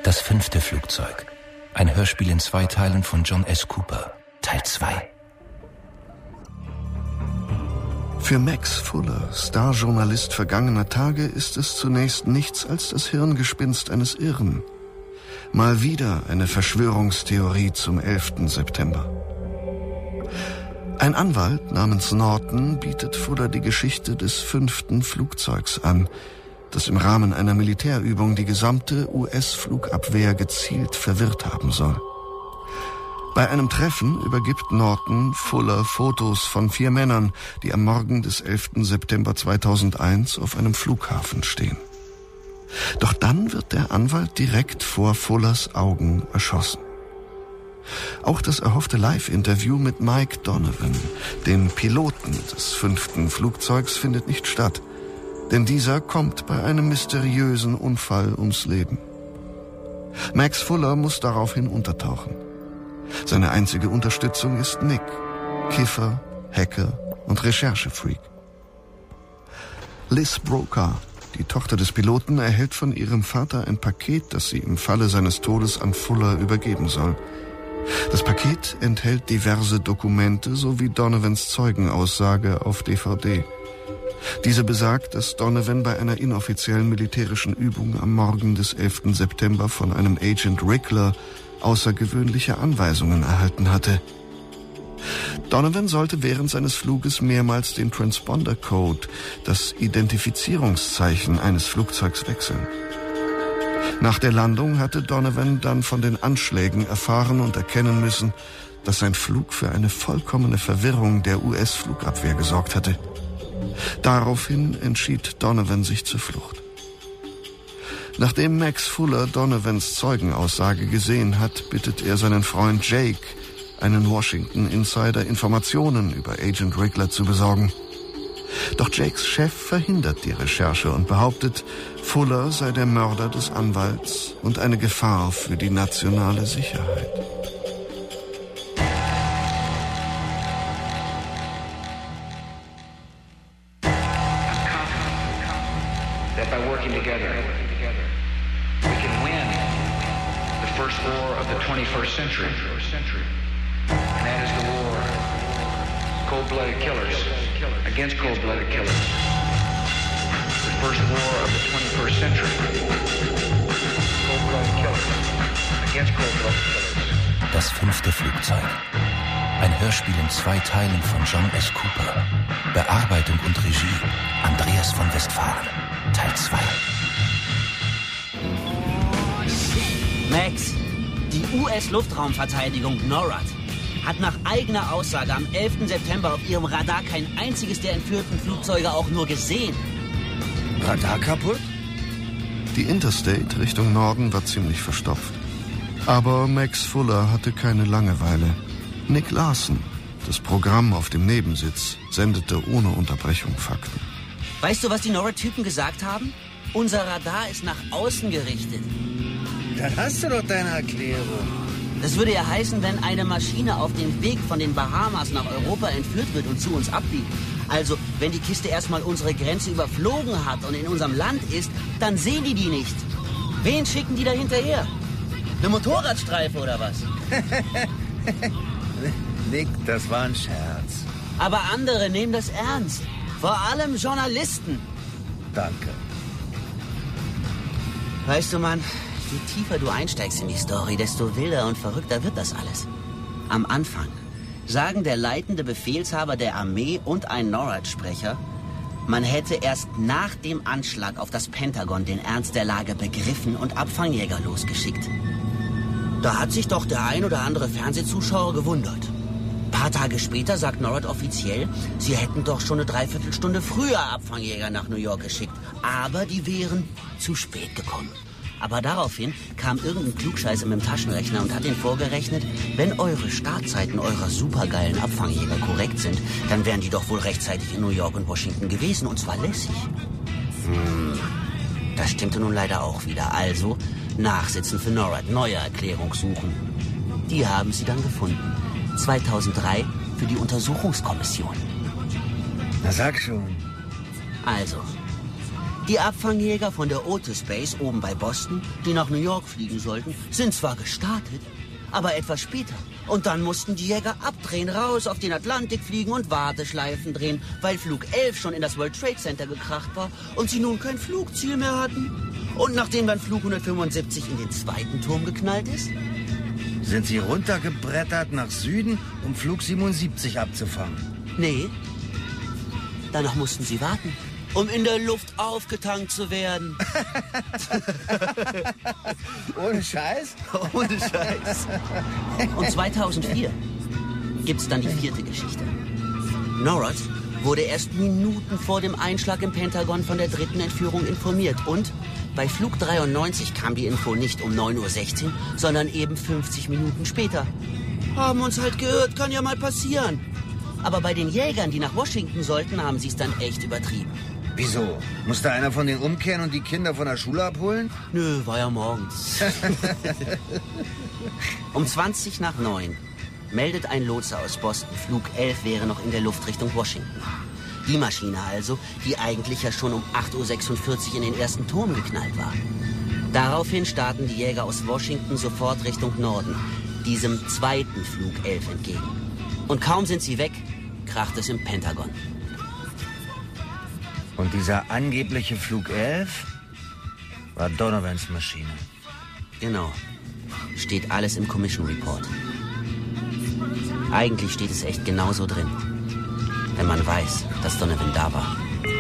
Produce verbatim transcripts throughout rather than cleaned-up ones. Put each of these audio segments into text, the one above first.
Das fünfte Flugzeug. Ein Hörspiel in zwei Teilen von John S. Cooper. Teil zwei. Für Max Fuller, Starjournalist vergangener Tage, ist es zunächst nichts als das Hirngespinst eines Irren. Mal wieder eine Verschwörungstheorie zum elften September. Ein Anwalt namens Norton bietet Fuller die Geschichte des fünften Flugzeugs an, das im Rahmen einer Militärübung die gesamte U S-Flugabwehr gezielt verwirrt haben soll. Bei einem Treffen übergibt Norton Fuller Fotos von vier Männern, die am Morgen des elften September zweitausendeins auf einem Flughafen stehen. Doch dann wird der Anwalt direkt vor Fullers Augen erschossen. Auch das erhoffte Live-Interview mit Mike Donovan, dem Piloten des fünften Flugzeugs, findet nicht statt, denn dieser kommt bei einem mysteriösen Unfall ums Leben. Max Fuller muss daraufhin untertauchen. Seine einzige Unterstützung ist Nick, Kiffer, Hacker und Recherchefreak. Liz Brokaw, die Tochter des Piloten, erhält von ihrem Vater ein Paket, das sie im Falle seines Todes an Fuller übergeben soll. Das Paket enthält diverse Dokumente sowie Donovans Zeugenaussage auf D V D. Diese besagt, dass Donovan bei einer inoffiziellen militärischen Übung am Morgen des elften September von einem Agent Rickler außergewöhnliche Anweisungen erhalten hatte. Donovan sollte während seines Fluges mehrmals den Transponder-Code, das Identifizierungszeichen eines Flugzeugs, wechseln. Nach der Landung hatte Donovan dann von den Anschlägen erfahren und erkennen müssen, dass sein Flug für eine vollkommene Verwirrung der U S-Flugabwehr gesorgt hatte. Daraufhin entschied Donovan sich zur Flucht. Nachdem Max Fuller Donovans Zeugenaussage gesehen hat, bittet er seinen Freund Jake, einen Washington-Insider, Informationen über Agent Rickler zu besorgen. Doch Jakes Chef verhindert die Recherche und behauptet, Fuller sei der Mörder des Anwalts und eine Gefahr für die nationale Sicherheit. That by working together, we can win the first war of the twenty-first century. And that is the war of cold-blooded killers against cold-blooded killers. The first war of the twenty-first century. Cold-blooded killers against cold-blooded killers. Das fünfte Flugzeug. Ein Hörspiel in zwei Teilen von John S. Cooper. Bearbeitung und Regie Andreas von Westphalen. Teil zwei. Max, die U S-Luftraumverteidigung NORAD hat nach eigener Aussage am elften September auf ihrem Radar kein einziges der entführten Flugzeuge auch nur gesehen. Radar kaputt? Die Interstate Richtung Norden war ziemlich verstopft. Aber Max Fuller hatte keine Langeweile. Nick Larson, das Programm auf dem Nebensitz, sendete ohne Unterbrechung Fakten. Weißt du, was die NORAD-Typen gesagt haben? Unser Radar ist nach außen gerichtet. Dann hast du doch deine Erklärung. Das würde ja heißen, wenn eine Maschine auf dem Weg von den Bahamas nach Europa entführt wird und zu uns abbiegt. Also, wenn die Kiste erstmal unsere Grenze überflogen hat und in unserem Land ist, dann sehen die die nicht. Wen schicken die da hinterher? Eine Motorradstreife oder was? Nick, das war ein Scherz. Aber andere nehmen das ernst. Vor allem Journalisten. Danke. Weißt du, Mann, je tiefer du einsteigst in die Story, desto wilder und verrückter wird das alles. Am Anfang sagen der leitende Befehlshaber der Armee und ein NORAD-Sprecher, man hätte erst nach dem Anschlag auf das Pentagon den Ernst der Lage begriffen und Abfangjäger losgeschickt. Da hat sich doch der ein oder andere Fernsehzuschauer gewundert. Ein paar Tage später sagt NORAD offiziell, sie hätten doch schon eine Dreiviertelstunde früher Abfangjäger nach New York geschickt. Aber die wären zu spät gekommen. Aber daraufhin kam irgendein Klugscheißer mit dem Taschenrechner und hat ihnen vorgerechnet, wenn eure Startzeiten eurer supergeilen Abfangjäger korrekt sind, dann wären die doch wohl rechtzeitig in New York und Washington gewesen, und zwar lässig. Hm, das stimmte nun leider auch wieder. Also nachsitzen für NORAD, neue Erklärung suchen. Die haben sie dann gefunden. zweitausenddrei für die Untersuchungskommission. Na sag schon. Also, Die Abfangjäger von der Otis Base oben bei Boston, die nach New York fliegen sollten, sind zwar gestartet, aber etwas später. Und dann mussten die Jäger abdrehen, raus auf den Atlantik fliegen und Warteschleifen drehen, weil Flug elf schon in das World Trade Center gekracht war und sie nun kein Flugziel mehr hatten. Und nachdem dann Flug hundertfünfundsiebzig in den zweiten Turm geknallt ist? Sind sie runtergebrettert nach Süden, um Flug siebenundsiebzig abzufangen? Nee. Danach mussten sie warten, um in der Luft aufgetankt zu werden. Ohne Scheiß? Ohne Scheiß. Und zweitausendvier gibt's dann die vierte Geschichte. Norad wurde erst Minuten vor dem Einschlag im Pentagon von der dritten Entführung informiert. Und bei Flug dreiundneunzig kam die Info nicht um neun Uhr sechzehn, sondern eben fünfzig Minuten später. Haben uns halt geirrt, kann ja mal passieren. Aber bei den Jägern, die nach Washington sollten, haben sie es dann echt übertrieben. Wieso? Musste einer von denen umkehren und die Kinder von der Schule abholen? Nö, war ja morgens. Um zwanzig nach neun meldet ein Lotse aus Boston, Flug elf wäre noch in der Luft Richtung Washington. Die Maschine also, die eigentlich ja schon um acht Uhr sechsundvierzig in den ersten Turm geknallt war. Daraufhin starten die Jäger aus Washington sofort Richtung Norden, diesem zweiten Flug elf entgegen. Und kaum sind sie weg, kracht es im Pentagon. Und dieser angebliche Flug elf war Donovans Maschine. Genau. Steht alles im Commission Report. Eigentlich steht es echt genauso drin. Wenn man weiß, dass Donovan da war.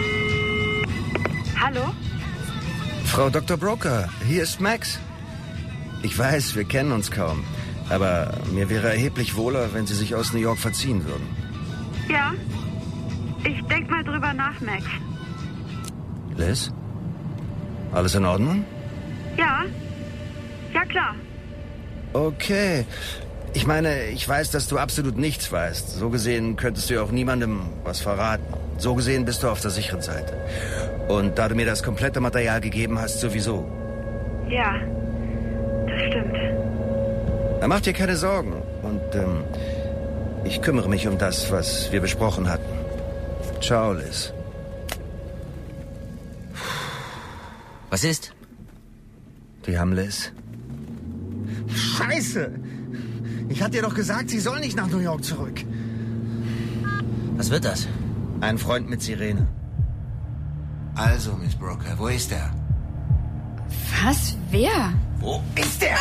Hallo? Frau Doktor Broker, hier ist Max. Ich weiß, wir kennen uns kaum. Aber mir wäre erheblich wohler, wenn Sie sich aus New York verziehen würden. Ja, ich denk mal drüber nach, Max. Liz? Alles in Ordnung? Ja, ja klar. Okay. Ich meine, ich weiß, dass du absolut nichts weißt. So gesehen könntest du ja auch niemandem was verraten. So gesehen bist du auf der sicheren Seite. Und da du mir das komplette Material gegeben hast, sowieso. Ja, das stimmt. Na, mach dir keine Sorgen. Und ähm, ich kümmere mich um das, was wir besprochen hatten. Ciao, Liz. Was ist? Die haben Liz. Scheiße! Ich hatte dir doch gesagt, sie soll nicht nach New York zurück. Was wird das? Ein Freund mit Sirene. Also, Miss Broker, wo ist er? Was? Wer? Wo ist er?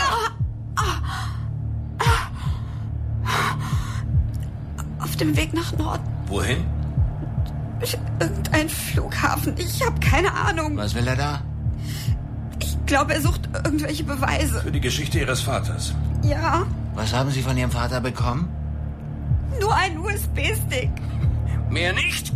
Auf dem Weg nach Norden. Wohin? Irgendein Flughafen. Ich habe keine Ahnung. Was will er da? Ich glaube, er sucht irgendwelche Beweise. Für die Geschichte Ihres Vaters. Ja, Was haben Sie von Ihrem Vater bekommen? nur ein U S B-Stick. Mehr nicht?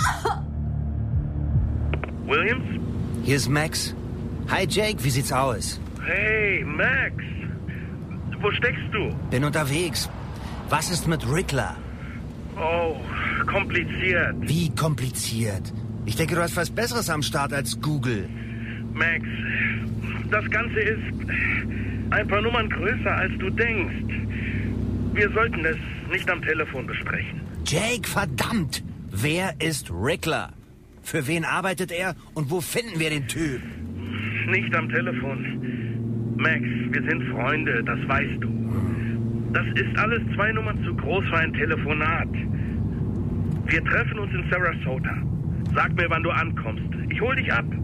Williams? Hier ist Max. Hi, Jake, wie sieht's aus? Hey, Max. Wo steckst du? Bin unterwegs. Was ist mit Rickler? Oh, kompliziert. Wie kompliziert? Ich denke, du hast was Besseres am Start als Google. Max, das Ganze ist ein paar Nummern größer, als du denkst. Wir sollten es nicht am Telefon besprechen. Jake, verdammt! Wer ist Rickler? Für wen arbeitet er und wo finden wir den Typ? Nicht am Telefon. Max, wir sind Freunde, das weißt du. Das ist alles zwei Nummern zu groß für ein Telefonat. Wir treffen uns in Sarasota. Sag mir, wann du ankommst. Ich hol dich ab.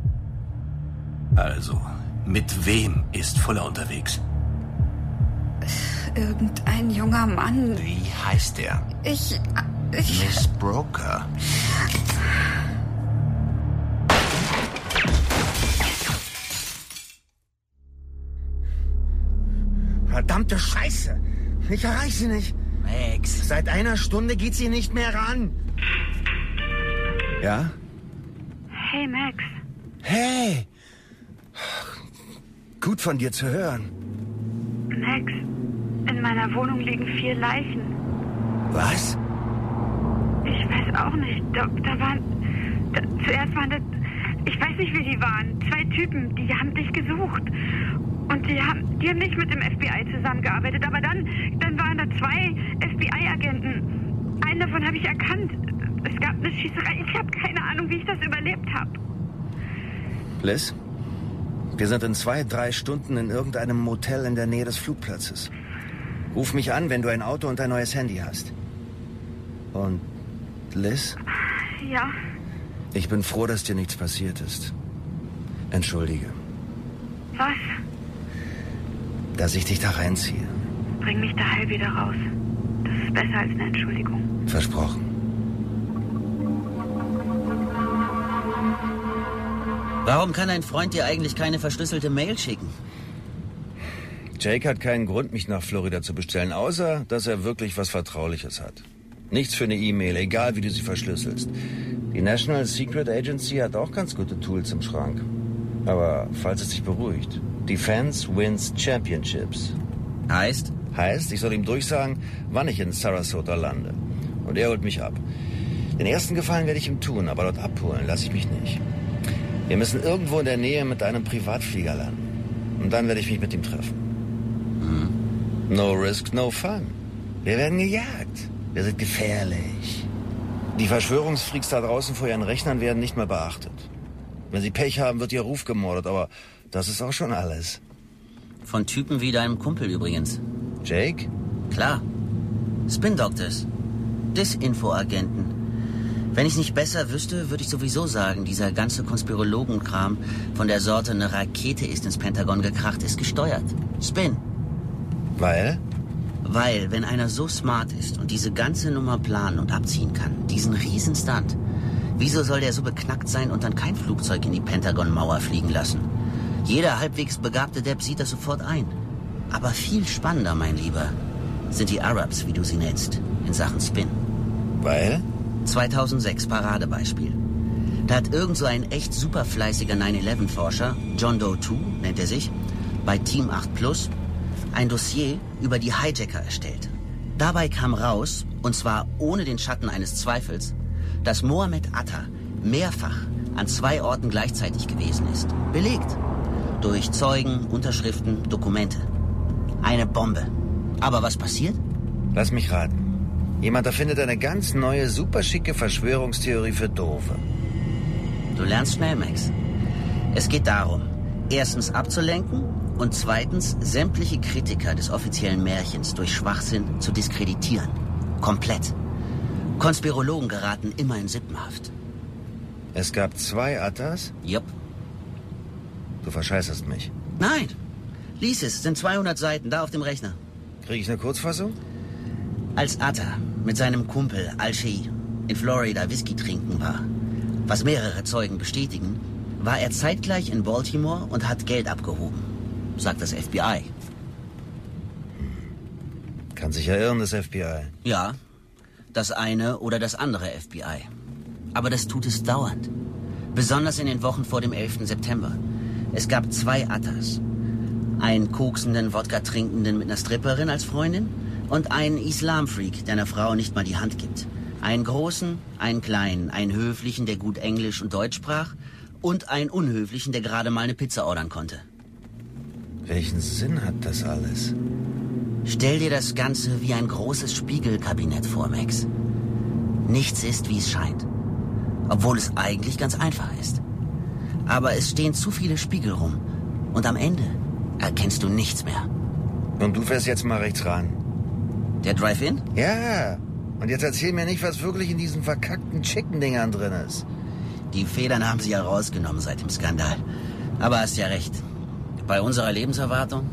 Also, mit wem ist Fuller unterwegs? Irgendein junger Mann. Wie heißt er? Ich... ich... Miss Broker. Verdammte Scheiße! Ich erreiche sie nicht. Max. Seit einer Stunde geht sie nicht mehr ran. Ja? Hey, Max. Hey! Gut von dir zu hören. Max, in meiner Wohnung liegen vier Leichen. Was? Ich weiß auch nicht. Da, da waren... Da, zuerst waren das... Ich weiß nicht, wie die waren. Zwei Typen, die haben dich gesucht. Und die haben, die haben nicht mit dem F B I zusammengearbeitet. Aber dann, dann waren da zwei F B I-Agenten. Einen davon habe ich erkannt. Es gab eine Schießerei. Ich habe keine Ahnung, wie ich das überlebt habe. Liz, wir sind in zwei, drei Stunden in irgendeinem Motel in der Nähe des Flugplatzes. Ruf mich an, wenn du ein Auto und ein neues Handy hast. Und Liz? Ja? Ich bin froh, dass dir nichts passiert ist. Entschuldige. Was? Dass ich dich da reinziehe. Bring mich da heil wieder raus. Das ist besser als eine Entschuldigung. Versprochen. Warum kann ein Freund dir eigentlich keine verschlüsselte Mail schicken? Jake hat keinen Grund, mich nach Florida zu bestellen, außer dass er wirklich was Vertrauliches hat. Nichts für eine E-Mail, egal wie du sie verschlüsselst. Die National Secret Agency hat auch ganz gute Tools im Schrank. Aber falls es dich beruhigt, Defense wins Championships. Heißt? Heißt, ich soll ihm durchsagen, wann ich in Sarasota lande. Und er holt mich ab. Den ersten Gefallen werde ich ihm tun, aber dort abholen lasse ich mich nicht. Wir müssen irgendwo in der Nähe mit einem Privatflieger landen. Und dann werde ich mich mit ihm treffen. Hm. No risk, no fun. Wir werden gejagt. Wir sind gefährlich. Die Verschwörungsfreaks da draußen vor ihren Rechnern werden nicht mehr beachtet. Wenn sie Pech haben, wird ihr Ruf gemordet, aber das ist auch schon alles. Von Typen wie deinem Kumpel übrigens. Jake? Klar. Spin Doctors. Disinfo-Agenten. Wenn ich nicht besser wüsste, würde ich sowieso sagen, dieser ganze Konspirologenkram von der Sorte, eine Rakete ist ins Pentagon gekracht, ist gesteuert. Spin. Weil? Weil, wenn einer so smart ist und diese ganze Nummer planen und abziehen kann, diesen Riesenstunt, wieso soll der so beknackt sein und dann kein Flugzeug in die Pentagon-Mauer fliegen lassen? Jeder halbwegs begabte Depp sieht das sofort ein. Aber viel spannender, mein Lieber, sind die Arabs, wie du sie nennst, in Sachen Spin. Weil? zweitausendsechs, Paradebeispiel. Da hat irgend so ein echt super fleißiger nine eleven Forscher, John Doe zwei nennt er sich, bei Team acht Plus, ein Dossier über die Hijacker erstellt. Dabei kam raus, und zwar ohne den Schatten eines Zweifels, dass Mohammed Atta mehrfach an zwei Orten gleichzeitig gewesen ist. Belegt. Durch Zeugen, Unterschriften, Dokumente. Eine Bombe. Aber was passiert? Lass mich raten. Jemand erfindet eine ganz neue, superschicke Verschwörungstheorie für Doofe. Du lernst schnell, Max. Es geht darum, erstens abzulenken und zweitens sämtliche Kritiker des offiziellen Märchens durch Schwachsinn zu diskreditieren. Komplett. Konspirologen geraten immer in Sippenhaft. Es gab zwei Attas? Jupp. Du verscheißerst mich. Nein. Lies es, sind zweihundert Seiten, da auf dem Rechner. Kriege ich eine Kurzfassung? Als Atta mit seinem Kumpel Al-Shei in Florida Whisky trinken war, was mehrere Zeugen bestätigen, war er zeitgleich in Baltimore und hat Geld abgehoben, sagt das F B I. Kann sich ja irren, das F B I. Ja, das eine oder das andere F B I. Aber das tut es dauernd. Besonders in den Wochen vor dem elften September. Es gab zwei Attas. Einen koksenden, Wodka-trinkenden mit einer Stripperin als Freundin und einen Islamfreak, der einer Frau nicht mal die Hand gibt. Einen großen, einen kleinen, einen höflichen, der gut Englisch und Deutsch sprach und einen unhöflichen, der gerade mal eine Pizza ordern konnte. Welchen Sinn hat das alles? Stell dir das Ganze wie ein großes Spiegelkabinett vor, Max. Nichts ist, wie es scheint. Obwohl es eigentlich ganz einfach ist. Aber es stehen zu viele Spiegel rum. Und am Ende erkennst du nichts mehr. Und du fährst jetzt mal rechts ran. Der Drive-In? Ja. Und jetzt erzähl mir nicht, was wirklich in diesen verkackten Chicken-Dingern drin ist. Die Federn haben sie ja rausgenommen seit dem Skandal. Aber hast ja recht. Bei unserer Lebenserwartung?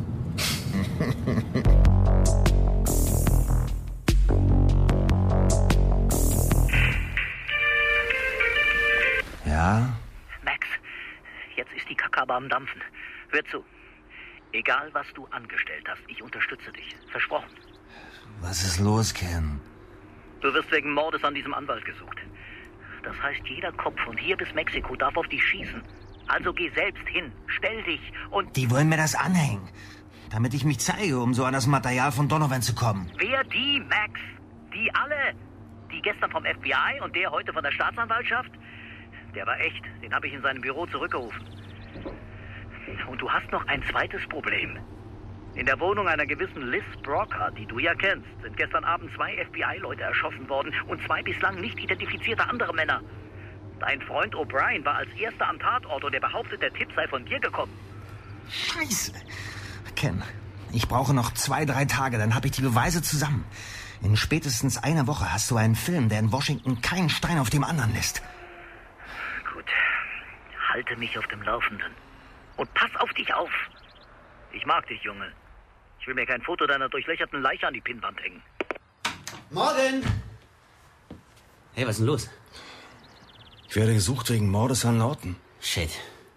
Ja? Max, jetzt ist die Kacke am Dampfen. Hör zu. Egal, was du angestellt hast, ich unterstütze dich. Versprochen. Was ist los, Ken? Du wirst wegen Mordes an diesem Anwalt gesucht. Das heißt, jeder Kopf von hier bis Mexiko darf auf dich schießen. Also geh selbst hin, stell dich und... Die wollen mir das anhängen, damit ich mich zeige, um so an das Material von Donovan zu kommen. Wer die, Max? Die alle? Die gestern vom F B I und der heute von der Staatsanwaltschaft? Der war echt, den habe ich in seinem Büro zurückgerufen. Und du hast noch ein zweites Problem. In der Wohnung einer gewissen Liz Brocker, die du ja kennst, sind gestern Abend zwei F B I-Leute erschossen worden und zwei bislang nicht identifizierte andere Männer. Dein Freund O'Brien war als erster am Tatort und er behauptet, der Tipp sei von dir gekommen. Scheiße. Ken, ich brauche noch zwei, drei Tage, dann habe ich die Beweise zusammen. In spätestens einer Woche hast du einen Film, der in Washington keinen Stein auf dem anderen lässt. Gut. Halte mich auf dem Laufenden. Und pass auf dich auf. Ich mag dich, Junge. Ich will mir kein Foto deiner durchlöcherten Leiche an die Pinnwand hängen. Morgen! Hey, was ist denn los? Ich werde gesucht wegen Mordes an Norton. Shit.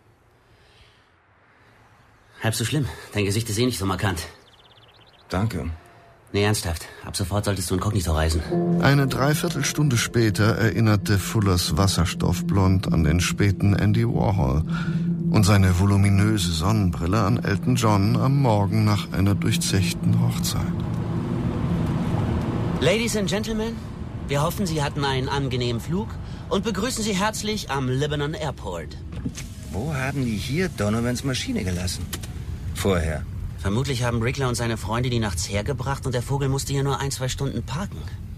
Halb so schlimm. Dein Gesicht ist eh nicht so markant. Danke. Nee, ernsthaft. Ab sofort solltest du inkognito reisen. Eine Dreiviertelstunde später erinnerte Fullers Wasserstoffblond an den späten Andy Warhol und seine voluminöse Sonnenbrille an Elton John am Morgen nach einer durchzechten Hochzeit. Ladies and Gentlemen, wir hoffen, Sie hatten einen angenehmen Flug und begrüßen Sie herzlich am Lebanon Airport. Wo haben die hier Donovans Maschine gelassen? Vorher. Vermutlich haben Rickler und seine Freunde die nachts hergebracht und der Vogel musste hier nur ein, zwei Stunden parken.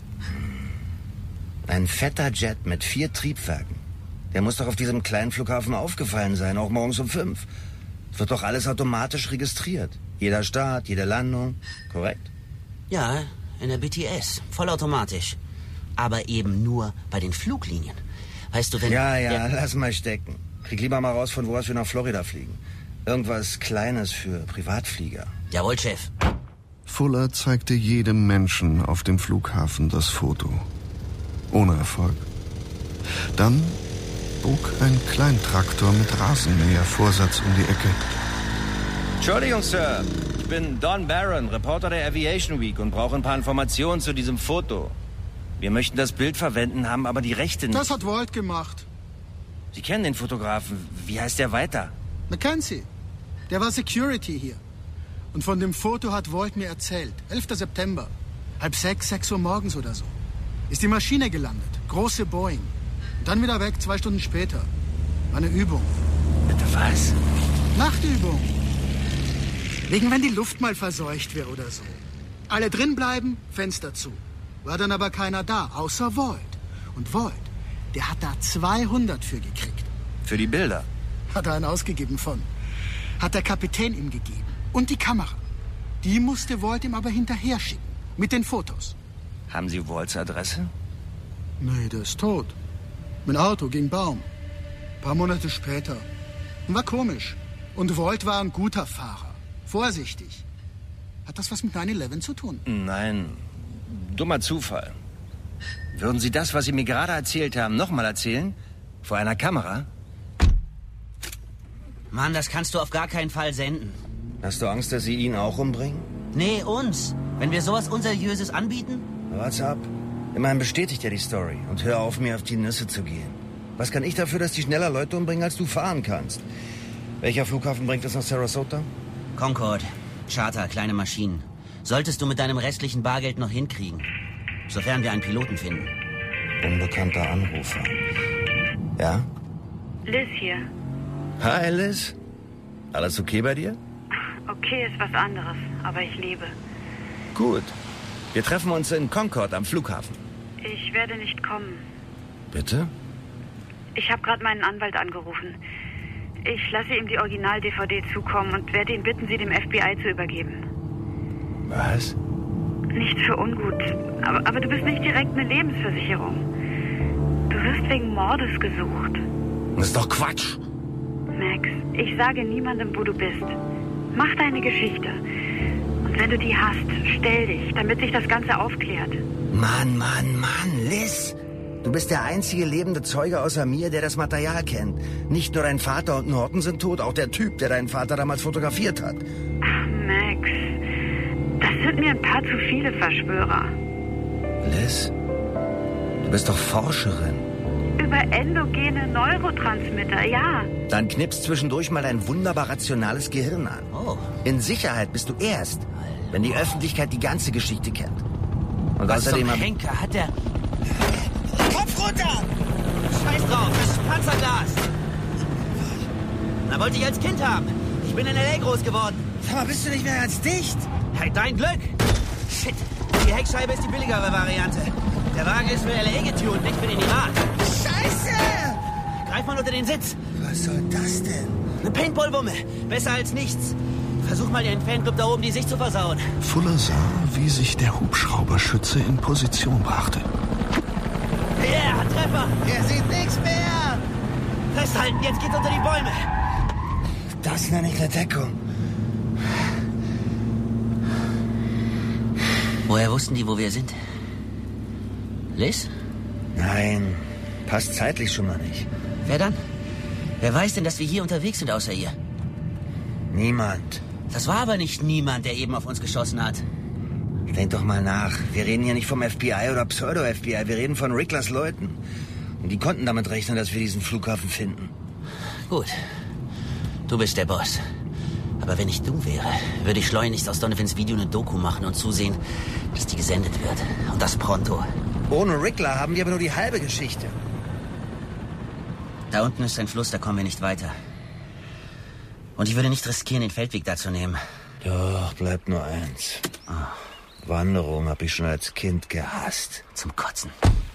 Ein fetter Jet mit vier Triebwerken. Der muss doch auf diesem kleinen Flughafen aufgefallen sein, auch morgens um fünf. Es wird doch alles automatisch registriert. Jeder Start, jede Landung. Korrekt? Ja, in der B T S. Vollautomatisch. Aber eben nur bei den Fluglinien. Weißt du, wenn... Ja, ja, lass mal stecken. Krieg lieber mal raus, von wo aus wir nach Florida fliegen. Irgendwas Kleines für Privatflieger. Jawohl, Chef. Fuller zeigte jedem Menschen auf dem Flughafen das Foto. Ohne Erfolg. Dann bog ein Kleintraktor mit Rasenmähervorsatz um die Ecke. Entschuldigung, Sir. Ich bin Don Barron, Reporter der Aviation Week und brauche ein paar Informationen zu diesem Foto. Wir möchten das Bild verwenden, haben aber die Rechte nicht. Das hat Walt gemacht. Sie kennen den Fotografen. Wie heißt der weiter? Mackenzie. Der war Security hier. Und von dem Foto hat Walt mir erzählt. elfter September. Halb sechs, sechs Uhr morgens oder so. Ist die Maschine gelandet. Große Boeing. Und dann wieder weg, zwei Stunden später. War eine Übung. Bitte was? Nachtübung. Wegen, wenn die Luft mal verseucht wäre oder so. Alle drin bleiben, Fenster zu. War dann aber keiner da, außer Walt. Und Walt, der hat da zweihundert für gekriegt. Für die Bilder? Hat er einen ausgegeben von. Hat der Kapitän ihm gegeben. Und die Kamera. Die musste Walt ihm aber hinterher schicken. Mit den Fotos. Haben Sie Walts Adresse? Nee, der ist tot. Mein Auto ging Baum. Ein paar Monate später. War komisch. Und Walt war ein guter Fahrer. Vorsichtig. Hat das was mit neun elf zu tun? Nein. Dummer Zufall. Würden Sie das, was Sie mir gerade erzählt haben, nochmal erzählen? Vor einer Kamera? Mann, das kannst du auf gar keinen Fall senden. Hast du Angst, dass sie ihn auch umbringen? Nee, uns. Wenn wir sowas Unseriöses anbieten? What's up? Immerhin bestätigt er die Story. Und hör auf, mir auf die Nüsse zu gehen. Was kann ich dafür, dass die schneller Leute umbringen, als du fahren kannst? Welcher Flughafen bringt es nach Sarasota? Concorde. Charter, kleine Maschinen. Solltest du mit deinem restlichen Bargeld noch hinkriegen. Sofern wir einen Piloten finden. Unbekannter Anrufer. Ja? Liz hier. Hi, Liz. Alles okay bei dir? Okay ist was anderes, aber ich lebe. Gut. Wir treffen uns in Concorde am Flughafen. Ich werde nicht kommen. Bitte? Ich habe gerade meinen Anwalt angerufen. Ich lasse ihm die Original-D V D zukommen und werde ihn bitten, sie dem F B I zu übergeben. Was? Nichts für ungut. Aber, aber du bist nicht direkt eine Lebensversicherung. Du wirst wegen Mordes gesucht. Das ist doch Quatsch. Max, ich sage niemandem, wo du bist. Mach deine Geschichte. Und wenn du die hast, stell dich, damit sich das Ganze aufklärt. Mann, Mann, Mann, Liz. Du bist der einzige lebende Zeuge außer mir, der das Material kennt. Nicht nur dein Vater und Norton sind tot, auch der Typ, der deinen Vater damals fotografiert hat. Ach, Max, das sind mir ein paar zu viele Verschwörer. Liz, du bist doch Forscherin. Über endogene Neurotransmitter, ja. Dann knippst zwischendurch mal dein wunderbar rationales Gehirn an. Oh. In Sicherheit bist du erst, wenn die Öffentlichkeit die ganze Geschichte kennt. Und Was außerdem zum Henker hat der... Kopf runter! Scheiß drauf, das ist Panzerglas. Na, wollte ich als Kind haben. Ich bin in L A groß geworden. Sag mal, bist du nicht mehr ganz dicht? Hey, dein Glück. Shit, die Heckscheibe ist die billigere Variante. Der Wagen ist für L A getunt, nicht für den Irak. Scheiße! Greif mal unter den Sitz. Was soll das denn? Eine Paintball-Wumme. Besser als nichts. Versuch mal, den Fanclub da oben die Sicht zu versauen. Fuller sah, wie sich der Hubschrauberschütze in Position brachte. Ja, yeah, Treffer. Er sieht nichts mehr. Festhalten, jetzt geht's unter die Bäume. Das nenne ich eine Deckung. Woher wussten die, wo wir sind? Liz? Nein, passt zeitlich schon mal nicht. Wer dann? Wer weiß denn, dass wir hier unterwegs sind außer ihr? Niemand. Das war aber nicht niemand, der eben auf uns geschossen hat. Denk doch mal nach. Wir reden hier nicht vom F B I oder Pseudo-F B I. Wir reden von Ricklers Leuten. Und die konnten damit rechnen, dass wir diesen Flughafen finden. Gut. Du bist der Boss. Aber wenn ich du wäre, würde ich schleunigst aus Donovans Video eine Doku machen und zusehen, dass die gesendet wird. Und das pronto. Ohne Rickler haben wir aber nur die halbe Geschichte. Da unten ist ein Fluss, da kommen wir nicht weiter. Und ich würde nicht riskieren, den Feldweg da zu nehmen. Doch, bleibt nur eins. Oh. Wanderung habe ich schon als Kind gehasst. Zum Kotzen.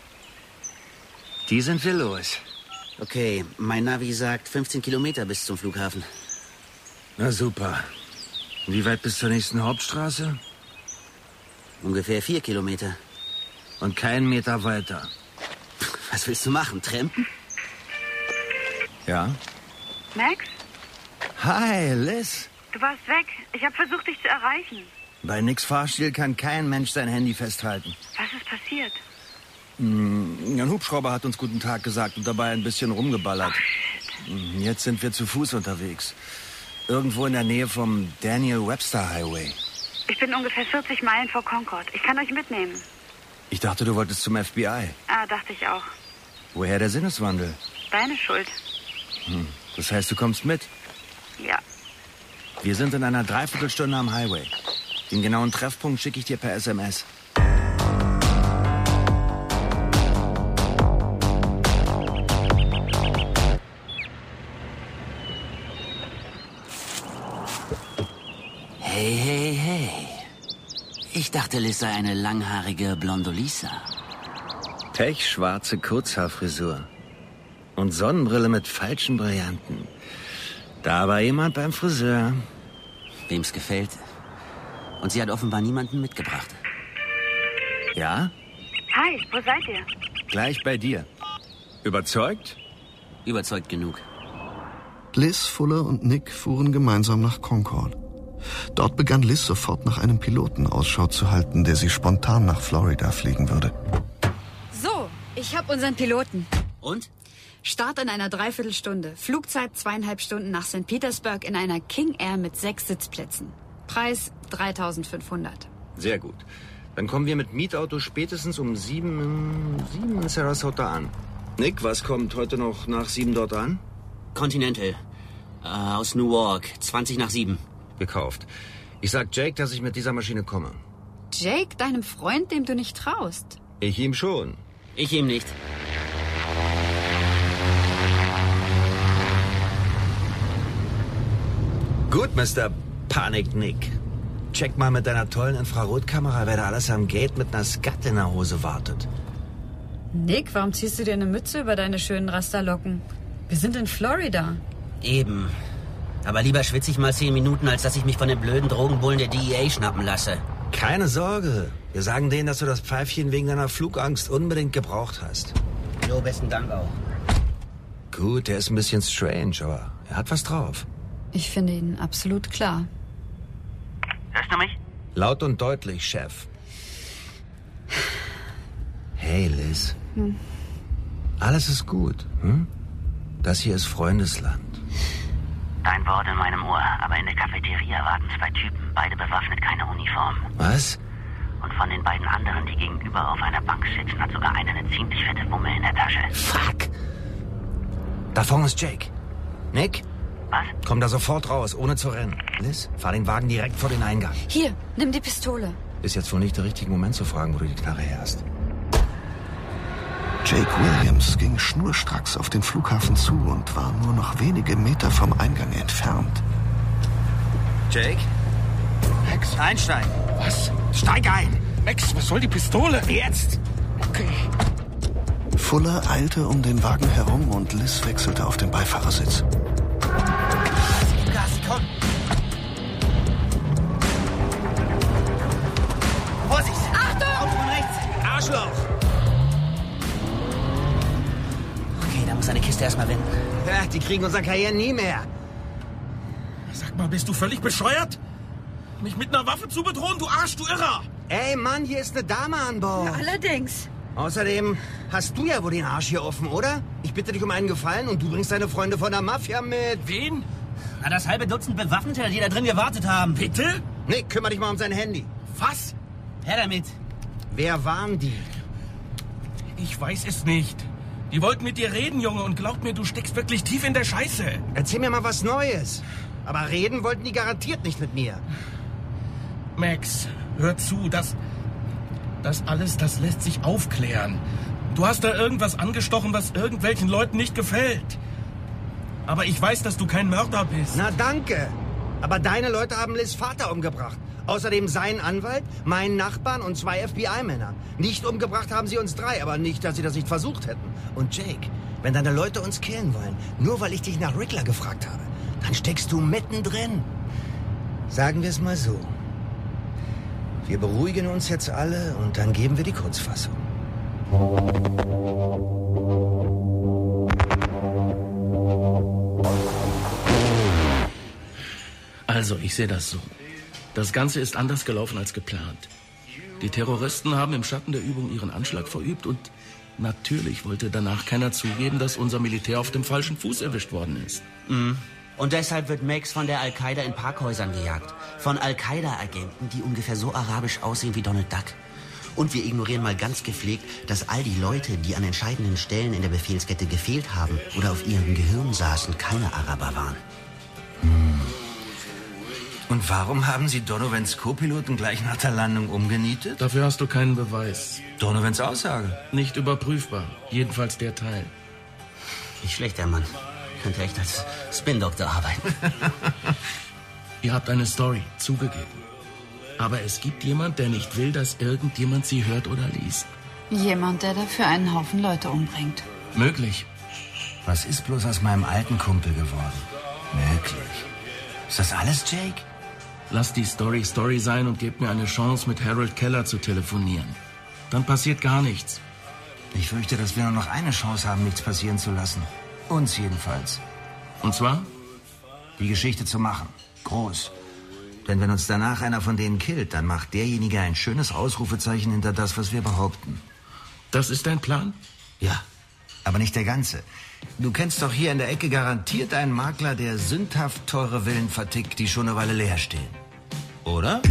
Die sind wir los. Okay, mein Navi sagt fünfzehn Kilometer bis zum Flughafen. Na super. Wie weit bis zur nächsten Hauptstraße? Ungefähr vier Kilometer. Und keinen Meter weiter. Was willst du machen, trampen? Ja? Max? Hi, Liz. Du warst weg. Ich habe versucht, dich zu erreichen. Bei nix Fahrstil kann kein Mensch sein Handy festhalten. Was ist passiert? Hm, ein Hubschrauber hat uns guten Tag gesagt und dabei ein bisschen rumgeballert. Oh, shit. Jetzt sind wir zu Fuß unterwegs. Irgendwo in der Nähe vom Daniel Webster Highway. Ich bin ungefähr vierzig Meilen vor Concord. Ich kann euch mitnehmen. Ich dachte, du wolltest zum F B I. Ah, dachte ich auch. Woher der Sinneswandel? Deine Schuld. Hm, das heißt, du kommst mit? Ja. Wir sind in einer Dreiviertelstunde am Highway. Den genauen Treffpunkt schicke ich dir per S M S. Hey, hey, hey. Ich dachte, Liz sei eine langhaarige Blondolisa. Pechschwarze Kurzhaarfrisur. Und Sonnenbrille mit falschen Brillanten. Da war jemand beim Friseur. Wem's gefällt. Und sie hat offenbar niemanden mitgebracht. Ja? Hi, wo seid ihr? Gleich bei dir. Überzeugt? Überzeugt genug. Liz, Fuller und Nick fuhren gemeinsam nach Concord. Dort begann Liz sofort nach einem Piloten Ausschau zu halten, der sie spontan nach Florida fliegen würde. So, ich habe unseren Piloten. Und? Start in einer Dreiviertelstunde. Flugzeit zweieinhalb Stunden nach Sankt Petersburg in einer King Air mit sechs Sitzplätzen. Preis dreitausendfünfhundert. Sehr gut. Dann kommen wir mit Mietauto spätestens um sieben, sieben in Sarasota an. Nick, was kommt heute noch nach sieben dort an? Continental. Äh, aus Newark. zwanzig nach sieben. Gekauft. Ich sag Jake, dass ich mit dieser Maschine komme. Jake, deinem Freund, dem du nicht traust? Ich ihm schon. Ich ihm nicht. Gut, Mister Panik Nick. Check mal mit deiner tollen Infrarotkamera, wer da alles am Gate mit einer Skat in der Hose wartet. Nick, warum ziehst du dir eine Mütze über deine schönen Rasterlocken? Wir sind in Florida. Eben. Aber lieber schwitze ich mal zehn Minuten, als dass ich mich von den blöden Drogenbullen der D E A schnappen lasse. Keine Sorge. Wir sagen denen, dass du das Pfeifchen wegen deiner Flugangst unbedingt gebraucht hast. Jo, besten Dank auch. Gut, der ist ein bisschen strange, aber er hat was drauf. Ich finde ihn absolut klar. Hörst du mich? Laut und deutlich, Chef. Hey, Liz. Hm. Alles ist gut, hm? Das hier ist Freundesland. Dein Wort in meinem Ohr, aber in der Cafeteria warten zwei Typen, beide bewaffnet, keine Uniform. Was? Und von den beiden anderen, die gegenüber auf einer Bank sitzen, hat sogar einer eine ziemlich fette Wumme in der Tasche. Fuck! Da vorne ist Jake. Nick? Was? Komm da sofort raus, ohne zu rennen. Liz, fahr den Wagen direkt vor den Eingang. Hier, nimm die Pistole. Ist jetzt wohl nicht der richtige Moment zu fragen, wo du die Knarre her hast. Jake Williams ging schnurstracks auf den Flughafen zu und war nur noch wenige Meter vom Eingang entfernt. Jake? Max? Einsteigen. Was? Steig ein. Max, was soll die Pistole? Jetzt. Okay. Fuller eilte um den Wagen herum und Liz wechselte auf den Beifahrersitz. Gas, komm! Vorsicht! Achtung! Auto von rechts! Arschloch! Okay, da muss eine Kiste erstmal wenden. Ja, die kriegen unsere Karriere nie mehr. Sag mal, bist du völlig bescheuert? Mich mit einer Waffe zu bedrohen, du Arsch, du Irrer! Ey, Mann, hier ist eine Dame an Bord. Ja, allerdings. Außerdem hast du ja wohl den Arsch hier offen, oder? Ich bitte dich um einen Gefallen und du bringst deine Freunde von der Mafia mit. Wen? Na, das halbe Dutzend Bewaffneter, die da drin gewartet haben. Bitte? Nee, kümmere dich mal um sein Handy. Was? Her damit. Wer waren die? Ich weiß es nicht. Die wollten mit dir reden, Junge, und glaub mir, du steckst wirklich tief in der Scheiße. Erzähl mir mal was Neues. Aber reden wollten die garantiert nicht mit mir. Max, hör zu, das... Das alles, das lässt sich aufklären. Du hast da irgendwas angestochen, was irgendwelchen Leuten nicht gefällt. Aber ich weiß, dass du kein Mörder bist. Na danke. Aber deine Leute haben Liz' Vater umgebracht. Außerdem seinen Anwalt, meinen Nachbarn und zwei F B I-Männer. Nicht umgebracht haben sie uns drei, aber nicht, dass sie das nicht versucht hätten. Und Jake, wenn deine Leute uns killen wollen, nur weil ich dich nach Rickler gefragt habe, dann steckst du mittendrin. Sagen wir es mal so. Wir beruhigen uns jetzt alle und dann geben wir die Kurzfassung. Also, ich sehe das so. Das Ganze ist anders gelaufen als geplant. Die Terroristen haben im Schatten der Übung ihren Anschlag verübt und natürlich wollte danach keiner zugeben, dass unser Militär auf dem falschen Fuß erwischt worden ist. Mhm. Und deshalb wird Max von der Al-Qaida in Parkhäusern gejagt. Von Al-Qaida-Agenten, die ungefähr so arabisch aussehen wie Donald Duck. Und wir ignorieren mal ganz gepflegt, dass all die Leute, die an entscheidenden Stellen in der Befehlskette gefehlt haben oder auf ihrem Gehirn saßen, keine Araber waren. Hm. Und warum haben Sie Donovans Co-Piloten gleich nach der Landung umgenietet? Dafür hast du keinen Beweis. Donovans Aussage? Nicht überprüfbar. Jedenfalls der Teil. Nicht schlecht, der Mann. Könnte echt als Spin-Doktor arbeiten. Ihr habt eine Story, zugegeben. Aber es gibt jemand, der nicht will, dass irgendjemand sie hört oder liest. Jemand, der dafür einen Haufen Leute umbringt. Möglich. Was ist bloß aus meinem alten Kumpel geworden? Möglich. Ist das alles, Jake? Lass die Story Story sein und gebt mir eine Chance, mit Harold Keller zu telefonieren. Dann passiert gar nichts. Ich fürchte, dass wir nur noch eine Chance haben, nichts passieren zu lassen. Uns jedenfalls. Und zwar? Die Geschichte zu machen. Groß. Denn wenn uns danach einer von denen killt, dann macht derjenige ein schönes Ausrufezeichen hinter das, was wir behaupten. Das ist dein Plan? Ja, aber nicht der ganze. Du kennst doch hier in der Ecke garantiert einen Makler, der sündhaft teure Villen vertickt, die schon eine Weile leer stehen. Oder?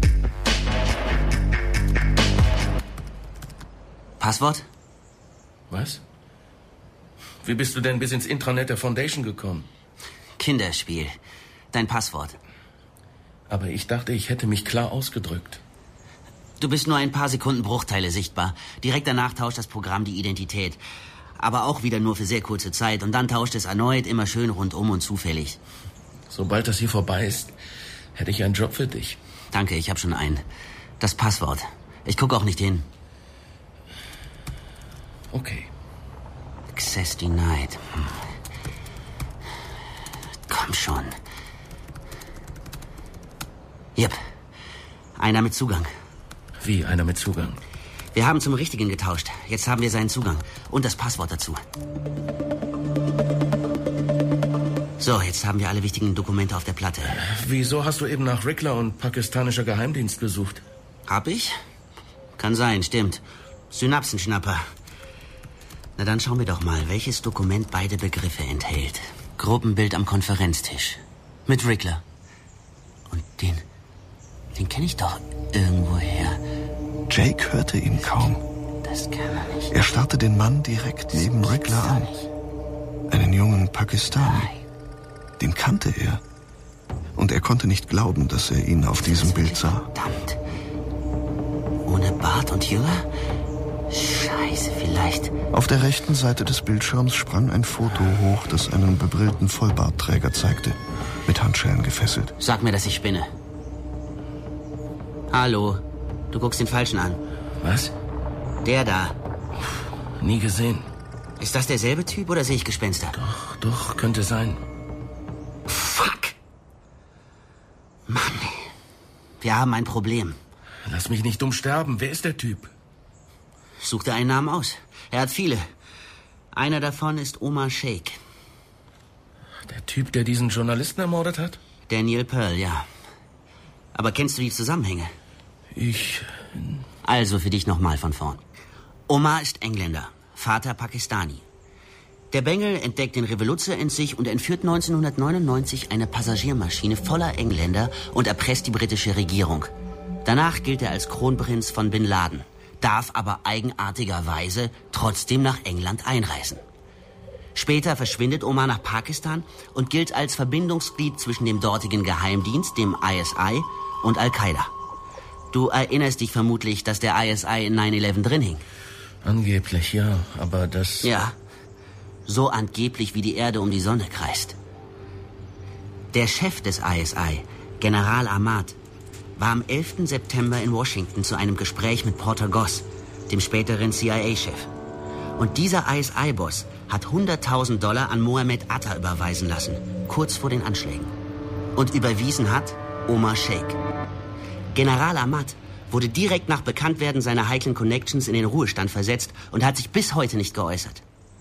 Passwort? Was? Wie bist du denn bis ins Intranet der Foundation gekommen? Kinderspiel. Dein Passwort. Aber ich dachte, ich hätte mich klar ausgedrückt. Du bist nur ein paar Sekunden Bruchteile sichtbar. Direkt danach tauscht das Programm die Identität. Aber auch wieder nur für sehr kurze Zeit. Und dann tauscht es erneut immer schön rundum und zufällig. Sobald das hier vorbei ist, hätte ich einen Job für dich. Danke, ich habe schon einen. Das Passwort. Ich gucke auch nicht hin. Okay. Access denied. Hm. Komm schon. Yep. Einer mit Zugang. Wie einer mit Zugang? Wir haben zum Richtigen getauscht. Jetzt haben wir seinen Zugang. Und das Passwort dazu. So, jetzt haben wir alle wichtigen Dokumente auf der Platte. Wieso hast du eben nach Rickler und pakistanischer Geheimdienst gesucht? Hab ich? Kann sein, stimmt. Synapsenschnapper. Na dann schauen wir doch mal, welches Dokument beide Begriffe enthält. Gruppenbild am Konferenztisch. Mit Rickler. Und den... den kenne ich doch irgendwoher. Jake hörte ihn kaum. Das kann man nicht. Er starrte den Mann direkt neben Rickler an. Einen jungen Pakistani. Den kannte er. Und er konnte nicht glauben, dass er ihn auf diesem Bild sah. Verdammt. Ohne Bart und jünger? Scheiße, vielleicht. Auf der rechten Seite des Bildschirms sprang ein Foto hoch, das einen bebrillten Vollbartträger zeigte. Mit Handschellen gefesselt. Sag mir, dass ich spinne. Hallo. Du guckst den Falschen an. Was? Der da. Nie gesehen. Ist das derselbe Typ oder sehe ich Gespenster? Doch, doch, könnte sein. Fuck. Mann, wir haben ein Problem. Lass mich nicht dumm sterben. Wer ist der Typ? Such dir einen Namen aus. Er hat viele. Einer davon ist Omar Sheikh. Der Typ, der diesen Journalisten ermordet hat? Daniel Pearl, ja. Aber kennst du die Zusammenhänge? Ich... Also für dich nochmal von vorn. Omar ist Engländer, Vater Pakistani. Der Bengel entdeckt den Revoluzzer in sich und entführt neunzehnhundertneunundneunzig eine Passagiermaschine voller Engländer und erpresst die britische Regierung. Danach gilt er als Kronprinz von Bin Laden, darf aber eigenartigerweise trotzdem nach England einreisen. Später verschwindet Omar nach Pakistan und gilt als Verbindungsglied zwischen dem dortigen Geheimdienst, dem I S I, und Al-Qaida. Du erinnerst dich vermutlich, dass der I S I in neun elf drin hing. Angeblich, ja, aber das... Ja, so angeblich wie die Erde um die Sonne kreist. Der Chef des I S I, General Ahmad, war am elften September in Washington zu einem Gespräch mit Porter Goss, dem späteren C I A-Chef. Und dieser I S I-Boss hat hunderttausend Dollar an Mohammed Atta überweisen lassen, kurz vor den Anschlägen. Und überwiesen hat Omar Sheikh. General Ahmad wurde direkt nach Bekanntwerden seiner heiklen Connections in den Ruhestand versetzt und hat sich bis heute nicht geäußert.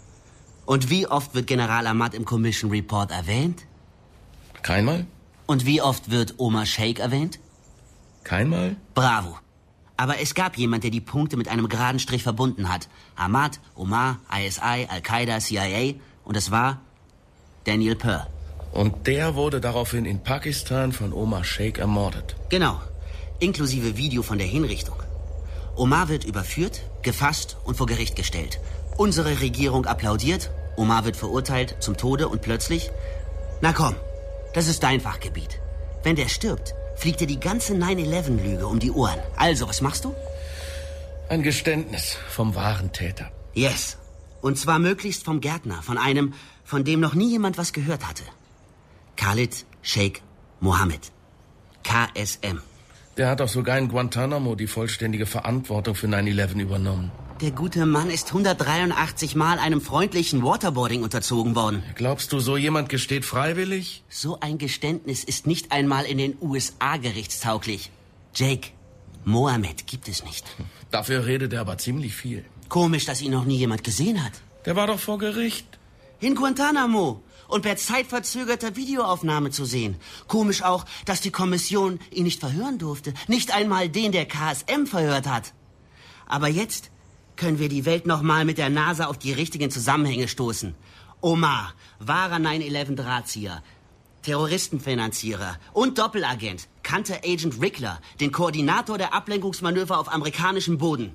Und wie oft wird General Ahmad im Commission Report erwähnt? Keinmal. Und wie oft wird Omar Sheikh erwähnt? Keinmal. Bravo. Aber es gab jemand, der die Punkte mit einem geraden Strich verbunden hat. Ahmad, Omar, I S I, Al-Qaida, C I A. Und es war Daniel Pearl. Und der wurde daraufhin in Pakistan von Omar Sheikh ermordet. Genau. Inklusive Video von der Hinrichtung. Omar wird überführt, gefasst und vor Gericht gestellt. Unsere Regierung applaudiert, Omar wird verurteilt zum Tode und plötzlich... Na komm, das ist dein Fachgebiet. Wenn der stirbt, fliegt dir die ganze neun elf Lüge um die Ohren. Also, was machst du? Ein Geständnis vom wahren Täter. Yes. Und zwar möglichst vom Gärtner, von einem, von dem noch nie jemand was gehört hatte. Khalid Sheikh Mohammed. K S M. Der hat auch sogar in Guantanamo die vollständige Verantwortung für neun elf übernommen. Der gute Mann ist hundertdreiundachtzig Mal einem freundlichen Waterboarding unterzogen worden. Glaubst du, so jemand gesteht freiwillig? So ein Geständnis ist nicht einmal in den U S A gerichtstauglich. Jake, Mohammed gibt es nicht. Dafür redet er aber ziemlich viel. Komisch, dass ihn noch nie jemand gesehen hat. Der war doch vor Gericht. In Guantanamo. Und per zeitverzögerter Videoaufnahme zu sehen. Komisch auch, dass die Kommission ihn nicht verhören durfte. Nicht einmal den, der K S M verhört hat. Aber jetzt können wir die Welt noch mal mit der NASA auf die richtigen Zusammenhänge stoßen. Omar, wahrer neun elf Drahtzieher, Terroristenfinanzierer und Doppelagent, kannte Agent Rickler, den Koordinator der Ablenkungsmanöver auf amerikanischem Boden.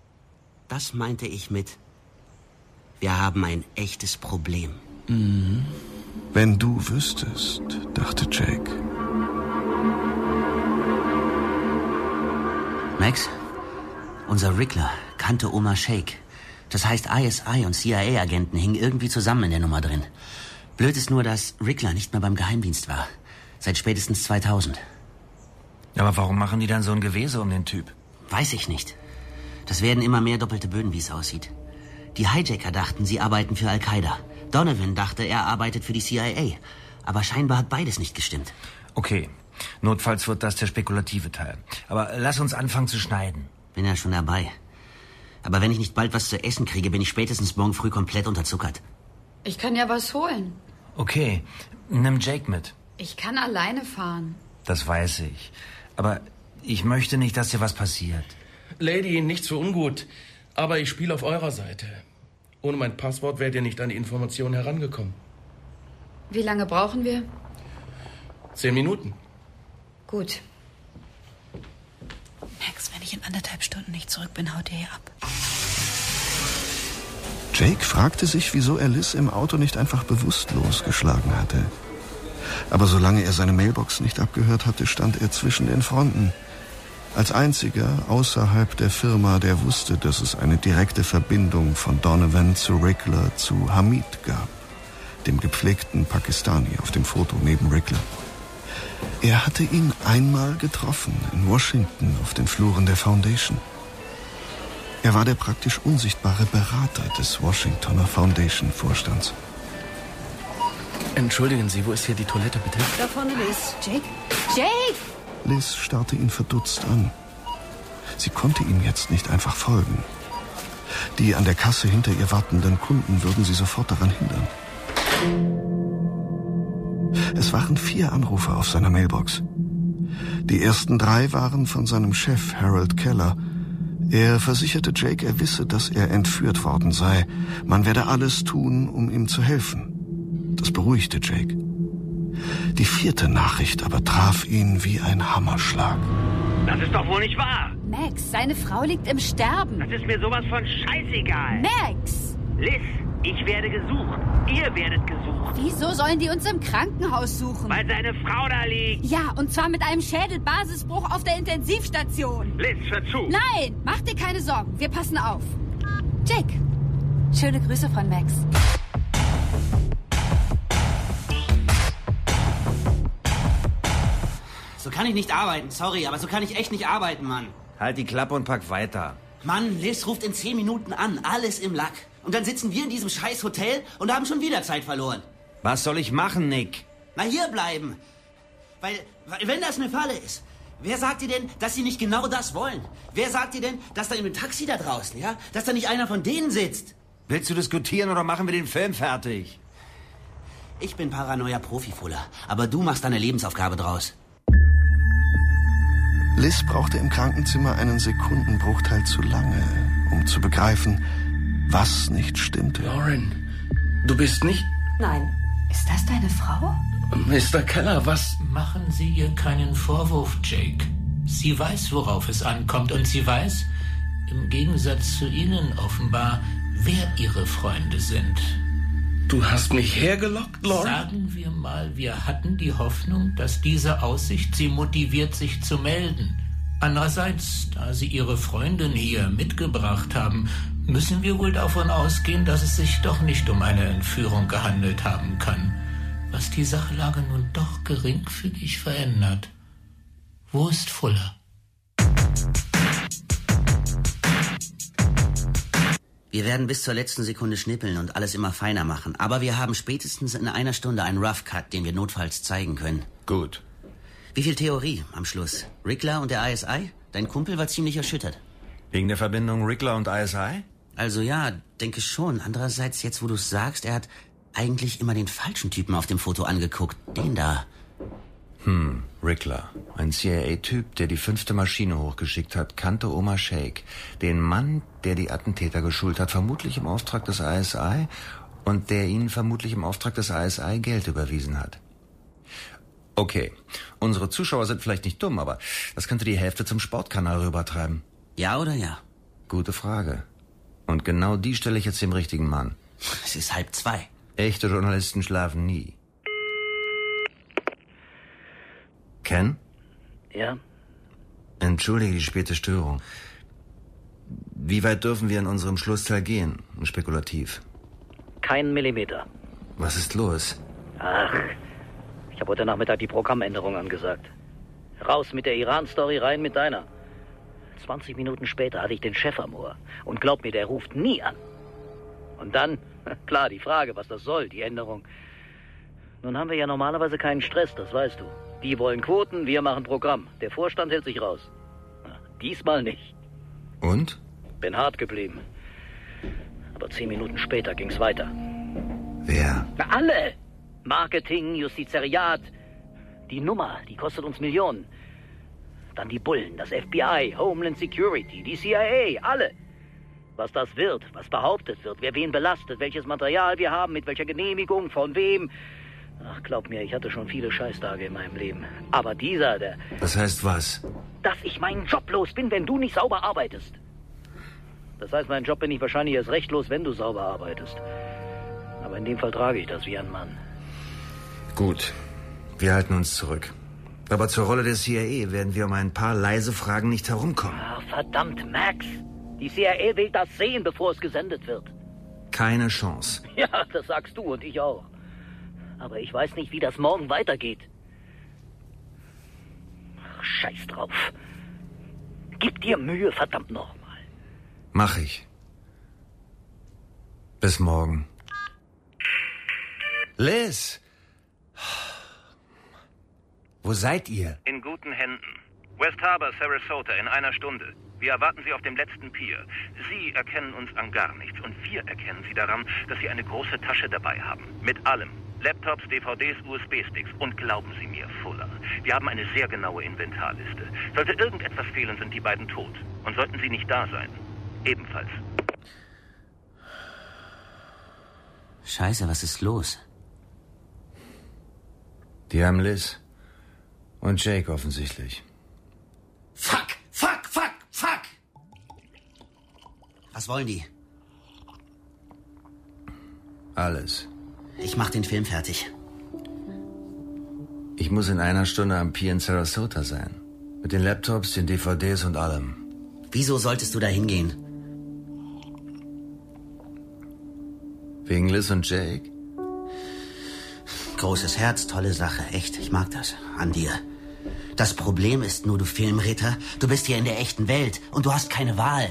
Das meinte ich mit: Wir haben ein echtes Problem. Mhm. Wenn du wüsstest, dachte Jake. Max, unser Rickler kannte Omar Sheikh. Das heißt, I S I und C I A-Agenten hingen irgendwie zusammen in der Nummer drin. Blöd ist nur, dass Rickler nicht mehr beim Geheimdienst war. Seit spätestens zweitausend. Aber warum machen die dann so ein Gewese um den Typ? Weiß ich nicht. Das werden immer mehr doppelte Böden, wie es aussieht. Die Hijacker dachten, sie arbeiten für Al-Qaida. Donovan dachte, er arbeitet für die C I A. Aber scheinbar hat beides nicht gestimmt. Okay, notfalls wird das der spekulative Teil. Aber lass uns anfangen zu schneiden. Bin ja schon dabei. Aber wenn ich nicht bald was zu essen kriege, bin ich spätestens morgen früh komplett unterzuckert. Ich kann ja was holen. Okay, nimm Jake mit. Ich kann alleine fahren. Das weiß ich. Aber ich möchte nicht, dass dir was passiert. Lady, nichts für ungut. Aber ich spiele auf eurer Seite. Ohne mein Passwort wärt ihr nicht an die Informationen herangekommen. Wie lange brauchen wir? Zehn Minuten. Gut. Max, wenn ich in anderthalb Stunden nicht zurück bin, haut ihr hier ab. Jake fragte sich, wieso er Liz im Auto nicht einfach bewusstlos geschlagen hatte. Aber solange er seine Mailbox nicht abgehört hatte, stand er zwischen den Fronten. Als einziger außerhalb der Firma, der wusste, dass es eine direkte Verbindung von Donovan zu Rickler zu Hamid gab, dem gepflegten Pakistani auf dem Foto neben Rickler. Er hatte ihn einmal getroffen in Washington auf den Fluren der Foundation. Er war der praktisch unsichtbare Berater des Washingtoner Foundation-Vorstands. Entschuldigen Sie, wo ist hier die Toilette, bitte? Da vorne, Liz. Jake? Jake! Liz starrte ihn verdutzt an. Sie konnte ihm jetzt nicht einfach folgen. Die an der Kasse hinter ihr wartenden Kunden würden sie sofort daran hindern. Es waren vier Anrufe auf seiner Mailbox. Die ersten drei waren von seinem Chef Harold Keller. Er versicherte Jake, er wisse, dass er entführt worden sei. Man werde alles tun, um ihm zu helfen. Das beruhigte Jake. Die vierte Nachricht aber traf ihn wie ein Hammerschlag. Das ist doch wohl nicht wahr. Max, seine Frau liegt im Sterben. Das ist mir sowas von scheißegal. Max! Liz, ich werde gesucht. Ihr werdet gesucht. Wieso sollen die uns im Krankenhaus suchen? Weil seine Frau da liegt. Ja, und zwar mit einem Schädelbasisbruch auf der Intensivstation. Liz, hör zu. Nein, mach dir keine Sorgen. Wir passen auf. Jake, schöne Grüße von Max. So kann ich nicht arbeiten, sorry, aber so kann ich echt nicht arbeiten, Mann. Halt die Klappe und pack weiter. Mann, Liz ruft in zehn Minuten an, alles im Lack. Und dann sitzen wir in diesem scheiß Hotel und haben schon wieder Zeit verloren. Was soll ich machen, Nick? Na, hier bleiben. Weil, weil, wenn das eine Falle ist, wer sagt dir denn, dass sie nicht genau das wollen? Wer sagt dir denn, dass da in dem Taxi da draußen, ja, dass da nicht einer von denen sitzt? Willst du diskutieren oder machen wir den Film fertig? Ich bin Paranoia-Profi-Fuller, aber du machst deine Lebensaufgabe draus. Liz brauchte im Krankenzimmer einen Sekundenbruchteil zu lange, um zu begreifen, was nicht stimmte. Lauren, du bist nicht... Nein. Ist das deine Frau? Mister Keller, was... Machen Sie ihr keinen Vorwurf, Jake. Sie weiß, worauf es ankommt, und sie weiß, im Gegensatz zu Ihnen offenbar, wer Ihre Freunde sind. Du hast mich hergelockt, Lauren? Sagen wir mal, wir hatten die Hoffnung, dass diese Aussicht Sie motiviert, sich zu melden. Andererseits, da Sie Ihre Freundin hier mitgebracht haben, müssen wir wohl davon ausgehen, dass es sich doch nicht um eine Entführung gehandelt haben kann, was die Sachlage nun doch geringfügig verändert. Wo ist Fuller? Wir werden bis zur letzten Sekunde schnippeln und alles immer feiner machen. Aber wir haben spätestens in einer Stunde einen Rough Cut, den wir notfalls zeigen können. Gut. Wie viel Theorie am Schluss? Rickler und der I S I? Dein Kumpel war ziemlich erschüttert. Wegen der Verbindung Rickler und I S I? Also ja, denke schon. Andererseits, jetzt wo du es sagst, er hat eigentlich immer den falschen Typen auf dem Foto angeguckt. Den da. Hm, Rickler. Ein C I A-Typ, der die fünfte Maschine hochgeschickt hat, kannte Omar Sheikh. Den Mann, der die Attentäter geschult hat, vermutlich im Auftrag des I S I und der ihnen vermutlich im Auftrag des I S I Geld überwiesen hat. Okay, unsere Zuschauer sind vielleicht nicht dumm, aber das könnte die Hälfte zum Sportkanal rübertreiben. Ja oder ja? Gute Frage. Und genau die stelle ich jetzt dem richtigen Mann. Es ist halb zwei. Echte Journalisten schlafen nie. Ken? Ja? Entschuldige die späte Störung. Wie weit dürfen wir in unserem Schlussteil gehen? Spekulativ. Keinen Millimeter. Was ist los? Ach, ich habe heute Nachmittag die Programmänderung angesagt. Raus mit der Iran-Story, rein mit deiner. zwanzig Minuten später hatte ich den Chef am Ohr. Und glaub mir, der ruft nie an. Und dann, klar, die Frage, was das soll, die Änderung. Nun haben wir ja normalerweise keinen Stress, das weißt du. Die wollen Quoten, wir machen Programm. Der Vorstand hält sich raus. Diesmal nicht. Und? Bin hart geblieben. Aber zehn Minuten später ging's weiter. Wer? Na, alle! Marketing, Justizariat. Die Nummer, die kostet uns Millionen. Dann die Bullen, das F B I, Homeland Security, die C I A, alle. Was das wird, was behauptet wird, wer wen belastet, welches Material wir haben, mit welcher Genehmigung, von wem. Ach, glaub mir, ich hatte schon viele Scheißtage in meinem Leben. Aber dieser, der... Das heißt was? Dass ich meinen Job los bin, wenn du nicht sauber arbeitest. Das heißt, meinen Job bin ich wahrscheinlich erst recht los, wenn du sauber arbeitest. Aber in dem Fall trage ich das wie ein Mann. Gut, wir halten uns zurück. Aber zur Rolle des C I A werden wir um ein paar leise Fragen nicht herumkommen. Ah, verdammt, Max. Die C I A will das sehen, bevor es gesendet wird. Keine Chance. Ja, das sagst du und ich auch. Aber ich weiß nicht, wie das morgen weitergeht. Ach, scheiß drauf. Gib dir Mühe, verdammt nochmal. Mach ich. Bis morgen. Liz! Wo seid ihr? In guten Händen. West Harbor, Sarasota, in einer Stunde. Wir erwarten Sie auf dem letzten Pier. Sie erkennen uns an gar nichts und wir erkennen Sie daran, dass Sie eine große Tasche dabei haben. Mit allem. Laptops, D V Ds, U S B-Sticks. Und glauben Sie mir, Fuller, wir haben eine sehr genaue Inventarliste. Sollte irgendetwas fehlen, sind die beiden tot. Und sollten sie nicht da sein, ebenfalls. Scheiße, was ist los? Die haben Liz und Jake offensichtlich. Fuck, fuck, fuck, fuck! Was wollen die? Alles. Ich mach den Film fertig. Ich muss in einer Stunde am Pier in Sarasota sein. Mit den Laptops, den D V Ds und allem. Wieso solltest du da hingehen? Wegen Liz und Jake? Großes Herz, tolle Sache, echt. Ich mag das an dir. Das Problem ist nur, du Filmritter, du bist hier in der echten Welt und du hast keine Wahl.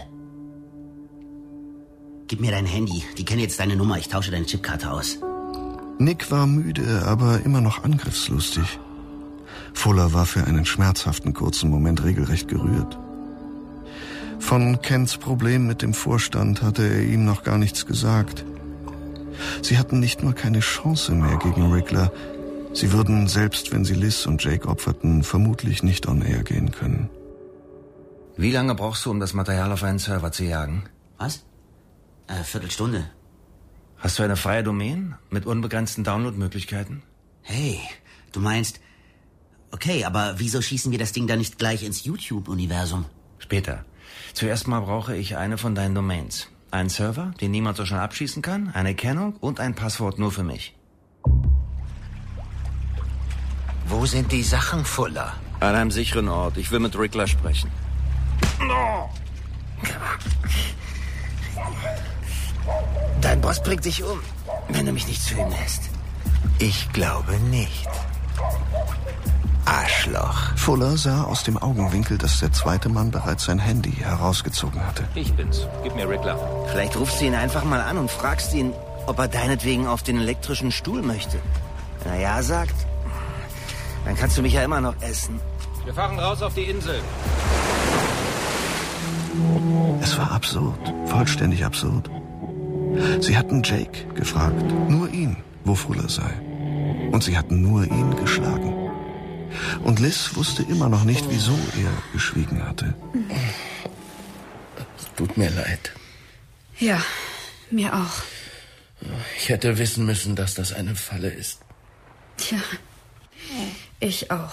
Gib mir dein Handy. Die kennen jetzt deine Nummer. Ich tausche deine Chipkarte aus. Nick war müde, aber immer noch angriffslustig. Fuller war für einen schmerzhaften kurzen Moment regelrecht gerührt. Von Kents Problem mit dem Vorstand hatte er ihm noch gar nichts gesagt. Sie hatten nicht nur keine Chance mehr gegen Rickler, sie würden, selbst wenn sie Liz und Jake opferten, vermutlich nicht on air gehen können. Wie lange brauchst du, um das Material auf einen Server zu jagen? Was? Äh, Viertelstunde. Hast du eine freie Domain mit unbegrenzten Downloadmöglichkeiten? Hey, du meinst... Okay, aber wieso schießen wir das Ding dann nicht gleich ins YouTube-Universum? Später. Zuerst mal brauche ich eine von deinen Domains. Einen Server, den niemand so schnell abschießen kann, eine Kennung und ein Passwort nur für mich. Wo sind die Sachen, Fuller? An einem sicheren Ort. Ich will mit Rickler sprechen. Dein Boss bringt dich um, wenn du mich nicht zu ihm lässt. Ich glaube nicht. Arschloch. Fuller sah aus dem Augenwinkel, dass der zweite Mann bereits sein Handy herausgezogen hatte. Ich bin's. Gib mir Rickler. Vielleicht rufst du ihn einfach mal an und fragst ihn, ob er deinetwegen auf den elektrischen Stuhl möchte. Wenn er ja sagt, dann kannst du mich ja immer noch essen. Wir fahren raus auf die Insel. Es war absurd, vollständig absurd. Sie hatten Jake gefragt, nur ihn, wo Fuller sei. Und sie hatten nur ihn geschlagen. Und Liz wusste immer noch nicht, wieso er geschwiegen hatte. Tut mir leid. Ja, mir auch. Ich hätte wissen müssen, dass das eine Falle ist. Tja, ich auch.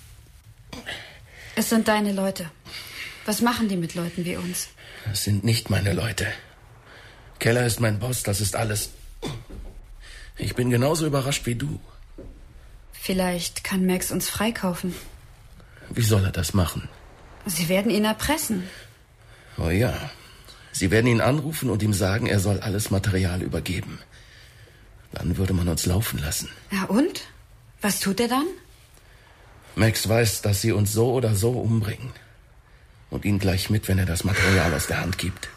Es sind deine Leute. Was machen die mit Leuten wie uns? Das sind nicht meine Leute. Keller ist mein Boss, das ist alles. Ich bin genauso überrascht wie du. Vielleicht kann Max uns freikaufen. Wie soll er das machen? Sie werden ihn erpressen. Oh ja. Sie werden ihn anrufen und ihm sagen, er soll alles Material übergeben. Dann würde man uns laufen lassen. Ja und? Was tut er dann? Max weiß, dass sie uns so oder so umbringen. Und ihn gleich mit, wenn er das Material aus der Hand gibt.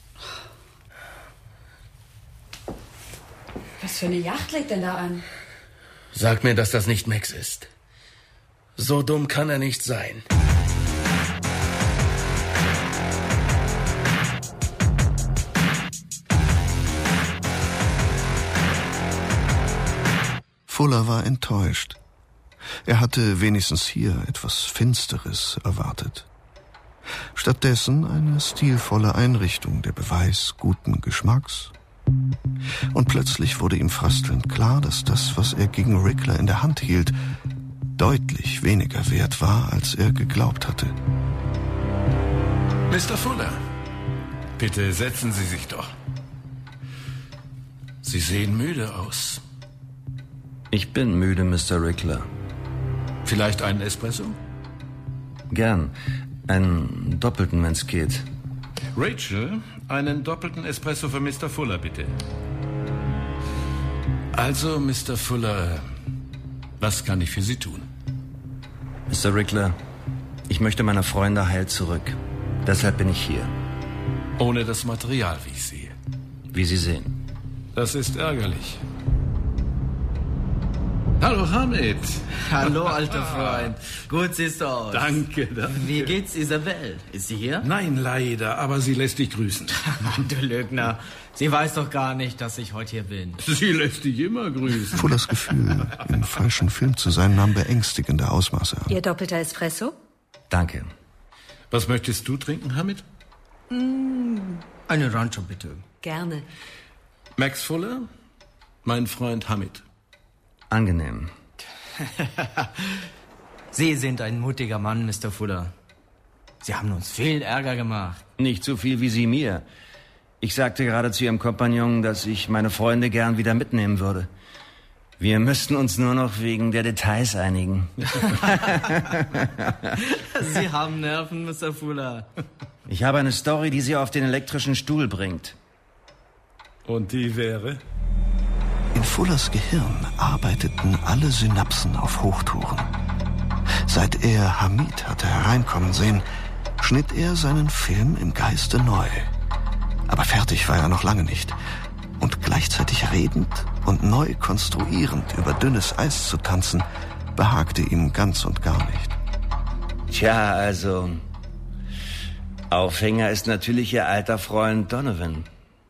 Was für eine Yacht legt denn da an? Sag mir, dass das nicht Max ist. So dumm kann er nicht sein. Fuller war enttäuscht. Er hatte wenigstens hier etwas Finsteres erwartet. Stattdessen eine stilvolle Einrichtung, der Beweis guten Geschmacks. Und plötzlich wurde ihm fröstelnd klar, dass das, was er gegen Rickler in der Hand hielt, deutlich weniger wert war, als er geglaubt hatte. Mister Fuller, bitte setzen Sie sich doch. Sie sehen müde aus. Ich bin müde, Mister Rickler. Vielleicht einen Espresso? Gern. Einen doppelten, wenn's geht. Rachel, einen doppelten Espresso für Mister Fuller, bitte. Also, Mister Fuller, was kann ich für Sie tun? Mister Rickler, ich möchte meine Freunde heil zurück. Deshalb bin ich hier. Ohne das Material, wie ich sehe. Wie Sie sehen. Das ist ärgerlich. Hallo, Hamid. Hallo, alter Freund. Gut siehst du aus. Danke, danke. Wie geht's Isabel? Ist sie hier? Nein, leider, aber sie lässt dich grüßen. Du Lügner. Sie weiß doch gar nicht, dass ich heute hier bin. Sie lässt dich immer grüßen. Fullers Gefühl, im falschen Film zu sein, nahm beängstigende Ausmaße an. Ihr doppelter Espresso? Danke. Was möchtest du trinken, Hamid? Mm, eine Rancho, bitte. Gerne. Max Fuller, mein Freund Hamid. Angenehm. Sie sind ein mutiger Mann, Mister Fuller. Sie haben uns viel Ärger gemacht. Nicht so viel wie Sie mir. Ich sagte gerade zu Ihrem Kompagnon, dass ich meine Freunde gern wieder mitnehmen würde. Wir müssten uns nur noch wegen der Details einigen. Sie haben Nerven, Mister Fuller. Ich habe eine Story, die Sie auf den elektrischen Stuhl bringt. Und die wäre? In Fullers Gehirn arbeiteten alle Synapsen auf Hochtouren. Seit er Hamid hatte hereinkommen sehen, schnitt er seinen Film im Geiste neu. Aber fertig war er noch lange nicht. Und gleichzeitig redend und neu konstruierend über dünnes Eis zu tanzen, behagte ihm ganz und gar nicht. Tja, also... Aufhänger ist natürlich Ihr alter Freund Donovan.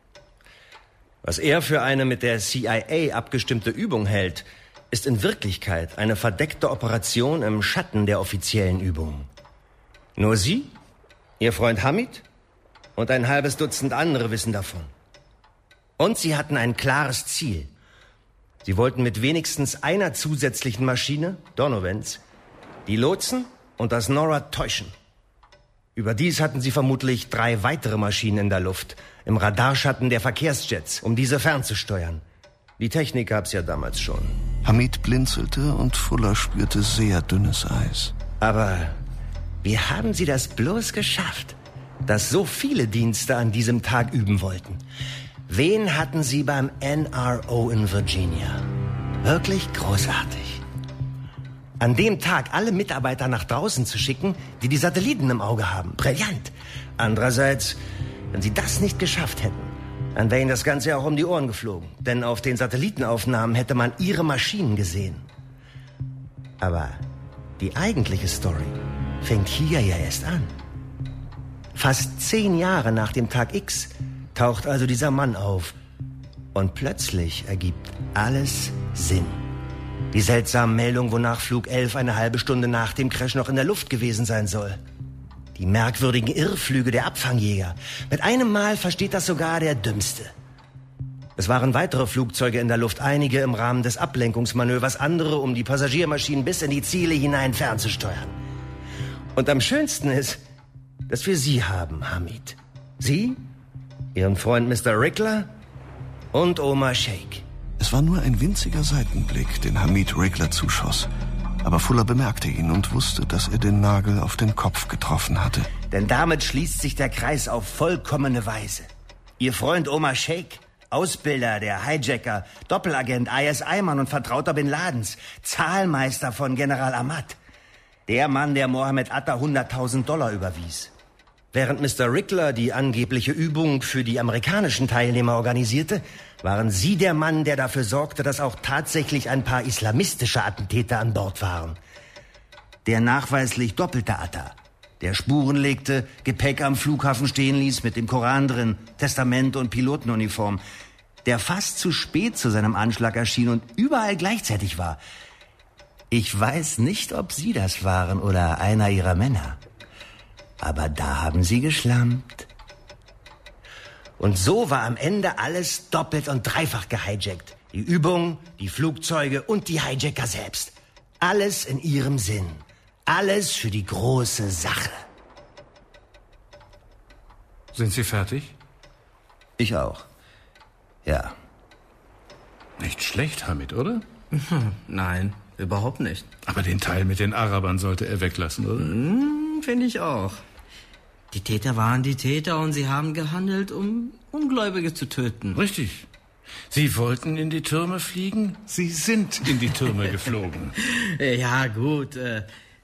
Was er für eine mit der C I A abgestimmte Übung hält, ist in Wirklichkeit eine verdeckte Operation im Schatten der offiziellen Übungen. Nur Sie, Ihr Freund Hamid und ein halbes Dutzend andere wissen davon. Und sie hatten ein klares Ziel. Sie wollten mit wenigstens einer zusätzlichen Maschine, Donovans, die Lotsen und das NORAD täuschen. Überdies hatten sie vermutlich drei weitere Maschinen in der Luft, im Radarschatten der Verkehrsjets, um diese fernzusteuern. Die Technik gab's ja damals schon. Hamid blinzelte und Fuller spürte sehr dünnes Eis. Aber wie haben Sie das bloß geschafft, dass so viele Dienste an diesem Tag üben wollten? Wen hatten Sie beim N R O in Virginia? Wirklich großartig. An dem Tag alle Mitarbeiter nach draußen zu schicken, die die Satelliten im Auge haben. Brillant. Andererseits, wenn Sie das nicht geschafft hätten, dann wäre Ihnen das Ganze auch um die Ohren geflogen. Denn auf den Satellitenaufnahmen hätte man Ihre Maschinen gesehen. Aber die eigentliche Story fängt hier ja erst an. Fast zehn Jahre nach dem Tag X taucht also dieser Mann auf. Und plötzlich ergibt alles Sinn. Die seltsame Meldung, wonach Flug elf eine halbe Stunde nach dem Crash noch in der Luft gewesen sein soll. Die merkwürdigen Irrflüge der Abfangjäger. Mit einem Mal versteht das sogar der Dümmste. Es waren weitere Flugzeuge in der Luft, einige im Rahmen des Ablenkungsmanövers, andere, um die Passagiermaschinen bis in die Ziele hinein fernzusteuern. Und am schönsten ist, dass wir Sie haben, Hamid. Sie, Ihren Freund Mister Rickler und Omar Sheikh. Es war nur ein winziger Seitenblick, den Hamid Rickler zuschoss. Aber Fuller bemerkte ihn und wusste, dass er den Nagel auf den Kopf getroffen hatte. Denn damit schließt sich der Kreis auf vollkommene Weise. Ihr Freund Omar Sheikh, Ausbilder der Hijacker, Doppelagent, I S I-Mann und Vertrauter Bin Ladens, Zahlmeister von General Ahmad. Der Mann, der Mohammed Atta hunderttausend Dollar überwies. Während Mister Rickler die angebliche Übung für die amerikanischen Teilnehmer organisierte, waren Sie der Mann, der dafür sorgte, dass auch tatsächlich ein paar islamistische Attentäter an Bord waren. Der nachweislich doppelte Atta, der Spuren legte, Gepäck am Flughafen stehen ließ mit dem Koran drin, Testament und Pilotenuniform, der fast zu spät zu seinem Anschlag erschien und überall gleichzeitig war. Ich weiß nicht, ob Sie das waren oder einer Ihrer Männer. Aber da haben Sie geschlampt. Und so war am Ende alles doppelt und dreifach gehijackt. Die Übung, die Flugzeuge und die Hijacker selbst. Alles in ihrem Sinn. Alles für die große Sache. Sind Sie fertig? Ich auch. Ja. Nicht schlecht, Hamid, oder? Nein, überhaupt nicht. Aber den Teil mit den Arabern sollte er weglassen, oder? Hm, finde ich auch. Die Täter waren die Täter und sie haben gehandelt, um Ungläubige zu töten. Richtig. Sie wollten in die Türme fliegen? Sie sind in die Türme geflogen. Ja, gut. Äh,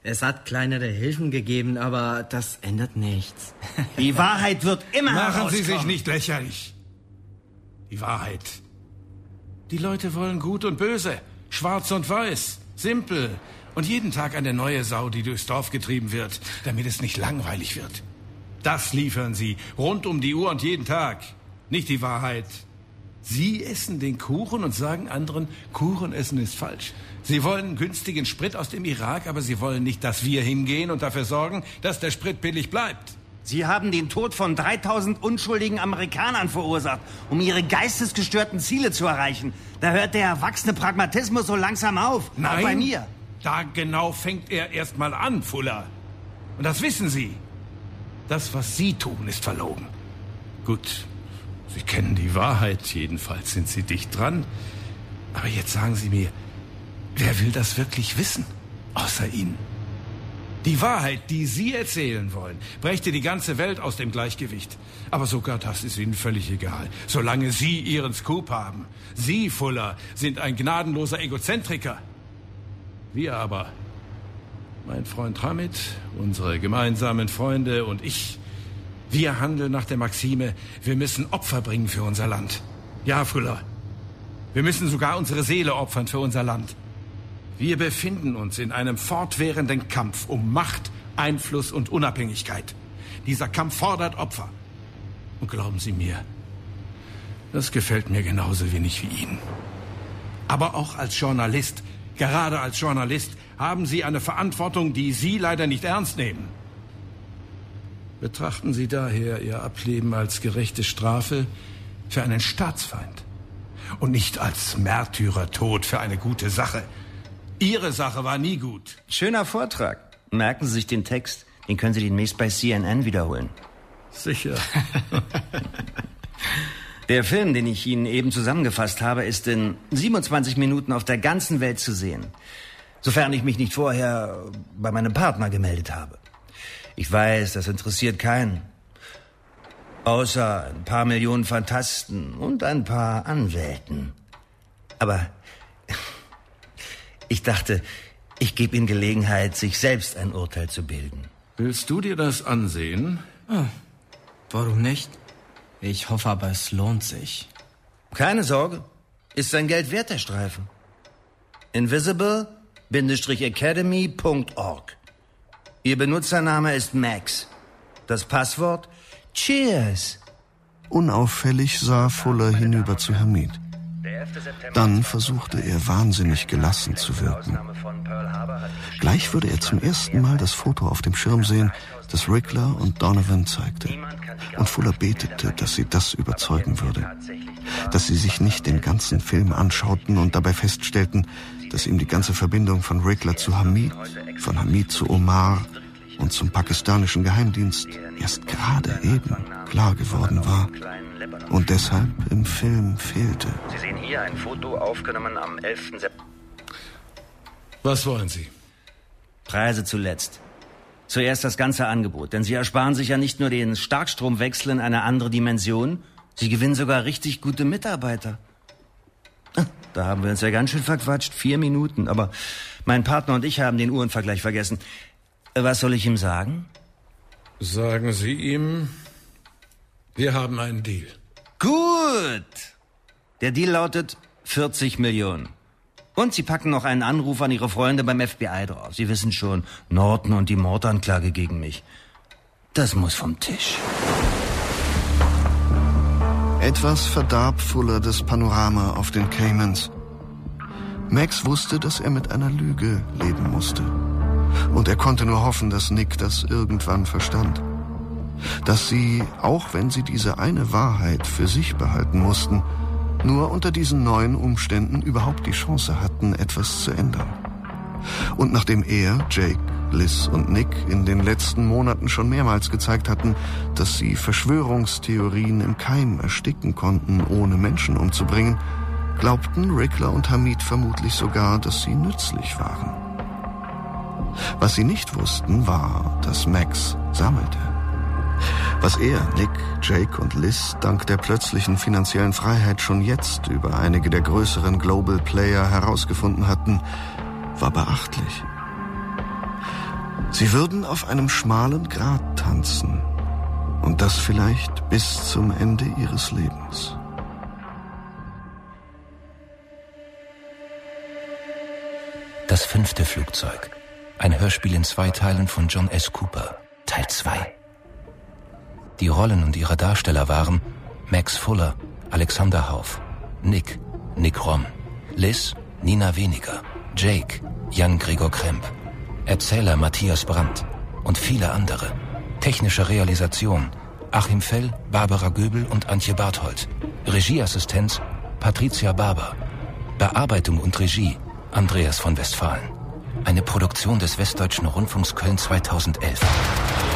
Es hat kleinere Hilfen gegeben, aber das ändert nichts. Die Wahrheit wird immer herauskommen. Machen Sie sich nicht lächerlich. Die Wahrheit. Die Leute wollen Gut und Böse, Schwarz und Weiß, simpel und jeden Tag eine neue Sau, die durchs Dorf getrieben wird, damit es nicht langweilig wird. Das liefern Sie rund um die Uhr und jeden Tag. Nicht die Wahrheit. Sie essen den Kuchen und sagen anderen, Kuchen essen ist falsch. Sie wollen günstigen Sprit aus dem Irak, aber Sie wollen nicht, dass wir hingehen und dafür sorgen, dass der Sprit billig bleibt. Sie haben den Tod von dreitausend unschuldigen Amerikanern verursacht, um ihre geistesgestörten Ziele zu erreichen. Da hört der erwachsene Pragmatismus so langsam auf. Nein, auch bei mir. Da genau fängt er erst mal an, Fuller. Und das wissen Sie. Das, was Sie tun, ist verlogen. Gut, Sie kennen die Wahrheit, jedenfalls sind Sie dicht dran. Aber jetzt sagen Sie mir, wer will das wirklich wissen, außer Ihnen? Die Wahrheit, die Sie erzählen wollen, brächte die ganze Welt aus dem Gleichgewicht. Aber sogar das ist Ihnen völlig egal, solange Sie Ihren Scoop haben. Sie, Fuller, sind ein gnadenloser Egozentriker. Wir aber, mein Freund Hamid, unsere gemeinsamen Freunde und ich, wir handeln nach der Maxime, wir müssen Opfer bringen für unser Land. Ja, Fuller, wir müssen sogar unsere Seele opfern für unser Land. Wir befinden uns in einem fortwährenden Kampf um Macht, Einfluss und Unabhängigkeit. Dieser Kampf fordert Opfer. Und glauben Sie mir, das gefällt mir genauso wenig wie Ihnen. Aber auch als Journalist, gerade als Journalist, haben Sie eine Verantwortung, die Sie leider nicht ernst nehmen. Betrachten Sie daher Ihr Ableben als gerechte Strafe für einen Staatsfeind und nicht als Märtyrertod für eine gute Sache. Ihre Sache war nie gut. Schöner Vortrag. Merken Sie sich den Text. Den können Sie demnächst bei C N N wiederholen. Sicher. Der Film, den ich Ihnen eben zusammengefasst habe, ist in siebenundzwanzig Minuten auf der ganzen Welt zu sehen. Sofern ich mich nicht vorher bei meinem Partner gemeldet habe. Ich weiß, das interessiert keinen. Außer ein paar Millionen Phantasten und ein paar Anwälten. Aber ich dachte, ich gebe Ihnen Gelegenheit, sich selbst ein Urteil zu bilden. Willst du dir das ansehen? Ah, warum nicht? Ich hoffe aber, es lohnt sich. Keine Sorge. Ist sein Geld wert, der Streifen. invisible academy punkt org. Ihr Benutzername ist Max. Das Passwort Cheers. Unauffällig sah Fuller hinüber zu Hamid. Dann versuchte er wahnsinnig gelassen zu wirken. Gleich würde er zum ersten Mal das Foto auf dem Schirm sehen, das Rickler und Donovan zeigte. Und Fuller betete, dass sie das überzeugen würde. Dass sie sich nicht den ganzen Film anschauten und dabei feststellten, dass ihm die ganze Verbindung von Rickler zu Hamid, von Hamid zu Omar und zum pakistanischen Geheimdienst erst gerade eben klar geworden war. Und deshalb im Film fehlte. Sie sehen hier ein Foto aufgenommen am elften September. Was wollen Sie? Preise zuletzt. Zuerst das ganze Angebot, denn Sie ersparen sich ja nicht nur den Starkstromwechsel in eine andere Dimension, Sie gewinnen sogar richtig gute Mitarbeiter. Da haben wir uns ja ganz schön verquatscht. Vier Minuten, aber mein Partner und ich haben den Uhrenvergleich vergessen. Was soll ich ihm sagen? Sagen Sie ihm, wir haben einen Deal. Gut. Der Deal lautet vierzig Millionen. Und Sie packen noch einen Anruf an Ihre Freunde beim F B I drauf. Sie wissen schon, Norton und die Mordanklage gegen mich. Das muss vom Tisch. Etwas verdarb Fuller das Panorama auf den Caymans. Max wusste, dass er mit einer Lüge leben musste. Und er konnte nur hoffen, dass Nick das irgendwann verstand. Dass sie, auch wenn sie diese eine Wahrheit für sich behalten mussten, nur unter diesen neuen Umständen überhaupt die Chance hatten, etwas zu ändern. Und nachdem er, Jake, Liz und Nick in den letzten Monaten schon mehrmals gezeigt hatten, dass sie Verschwörungstheorien im Keim ersticken konnten, ohne Menschen umzubringen, glaubten Rickler und Hamid vermutlich sogar, dass sie nützlich waren. Was sie nicht wussten, war, dass Max sammelte. Was er, Nick, Jake und Liz dank der plötzlichen finanziellen Freiheit schon jetzt über einige der größeren Global Player herausgefunden hatten, war beachtlich. Sie würden auf einem schmalen Grat tanzen. Und das vielleicht bis zum Ende ihres Lebens. Das fünfte Flugzeug. Ein Hörspiel in zwei Teilen von John S. Cooper. Teil zwei. Die Rollen und ihre Darsteller waren Max Fuller, Alexander Hauff, Nick, Nick Rom, Liz, Nina Weniger, Jake, Jan-Gregor Kremp, Erzähler Matthias Brandt und viele andere. Technische Realisation Achim Fell, Barbara Göbel und Antje Barthold. Regieassistenz Patricia Barber. Bearbeitung und Regie Andreas von Westphalen. Eine Produktion des Westdeutschen Rundfunks Köln zweitausendelf.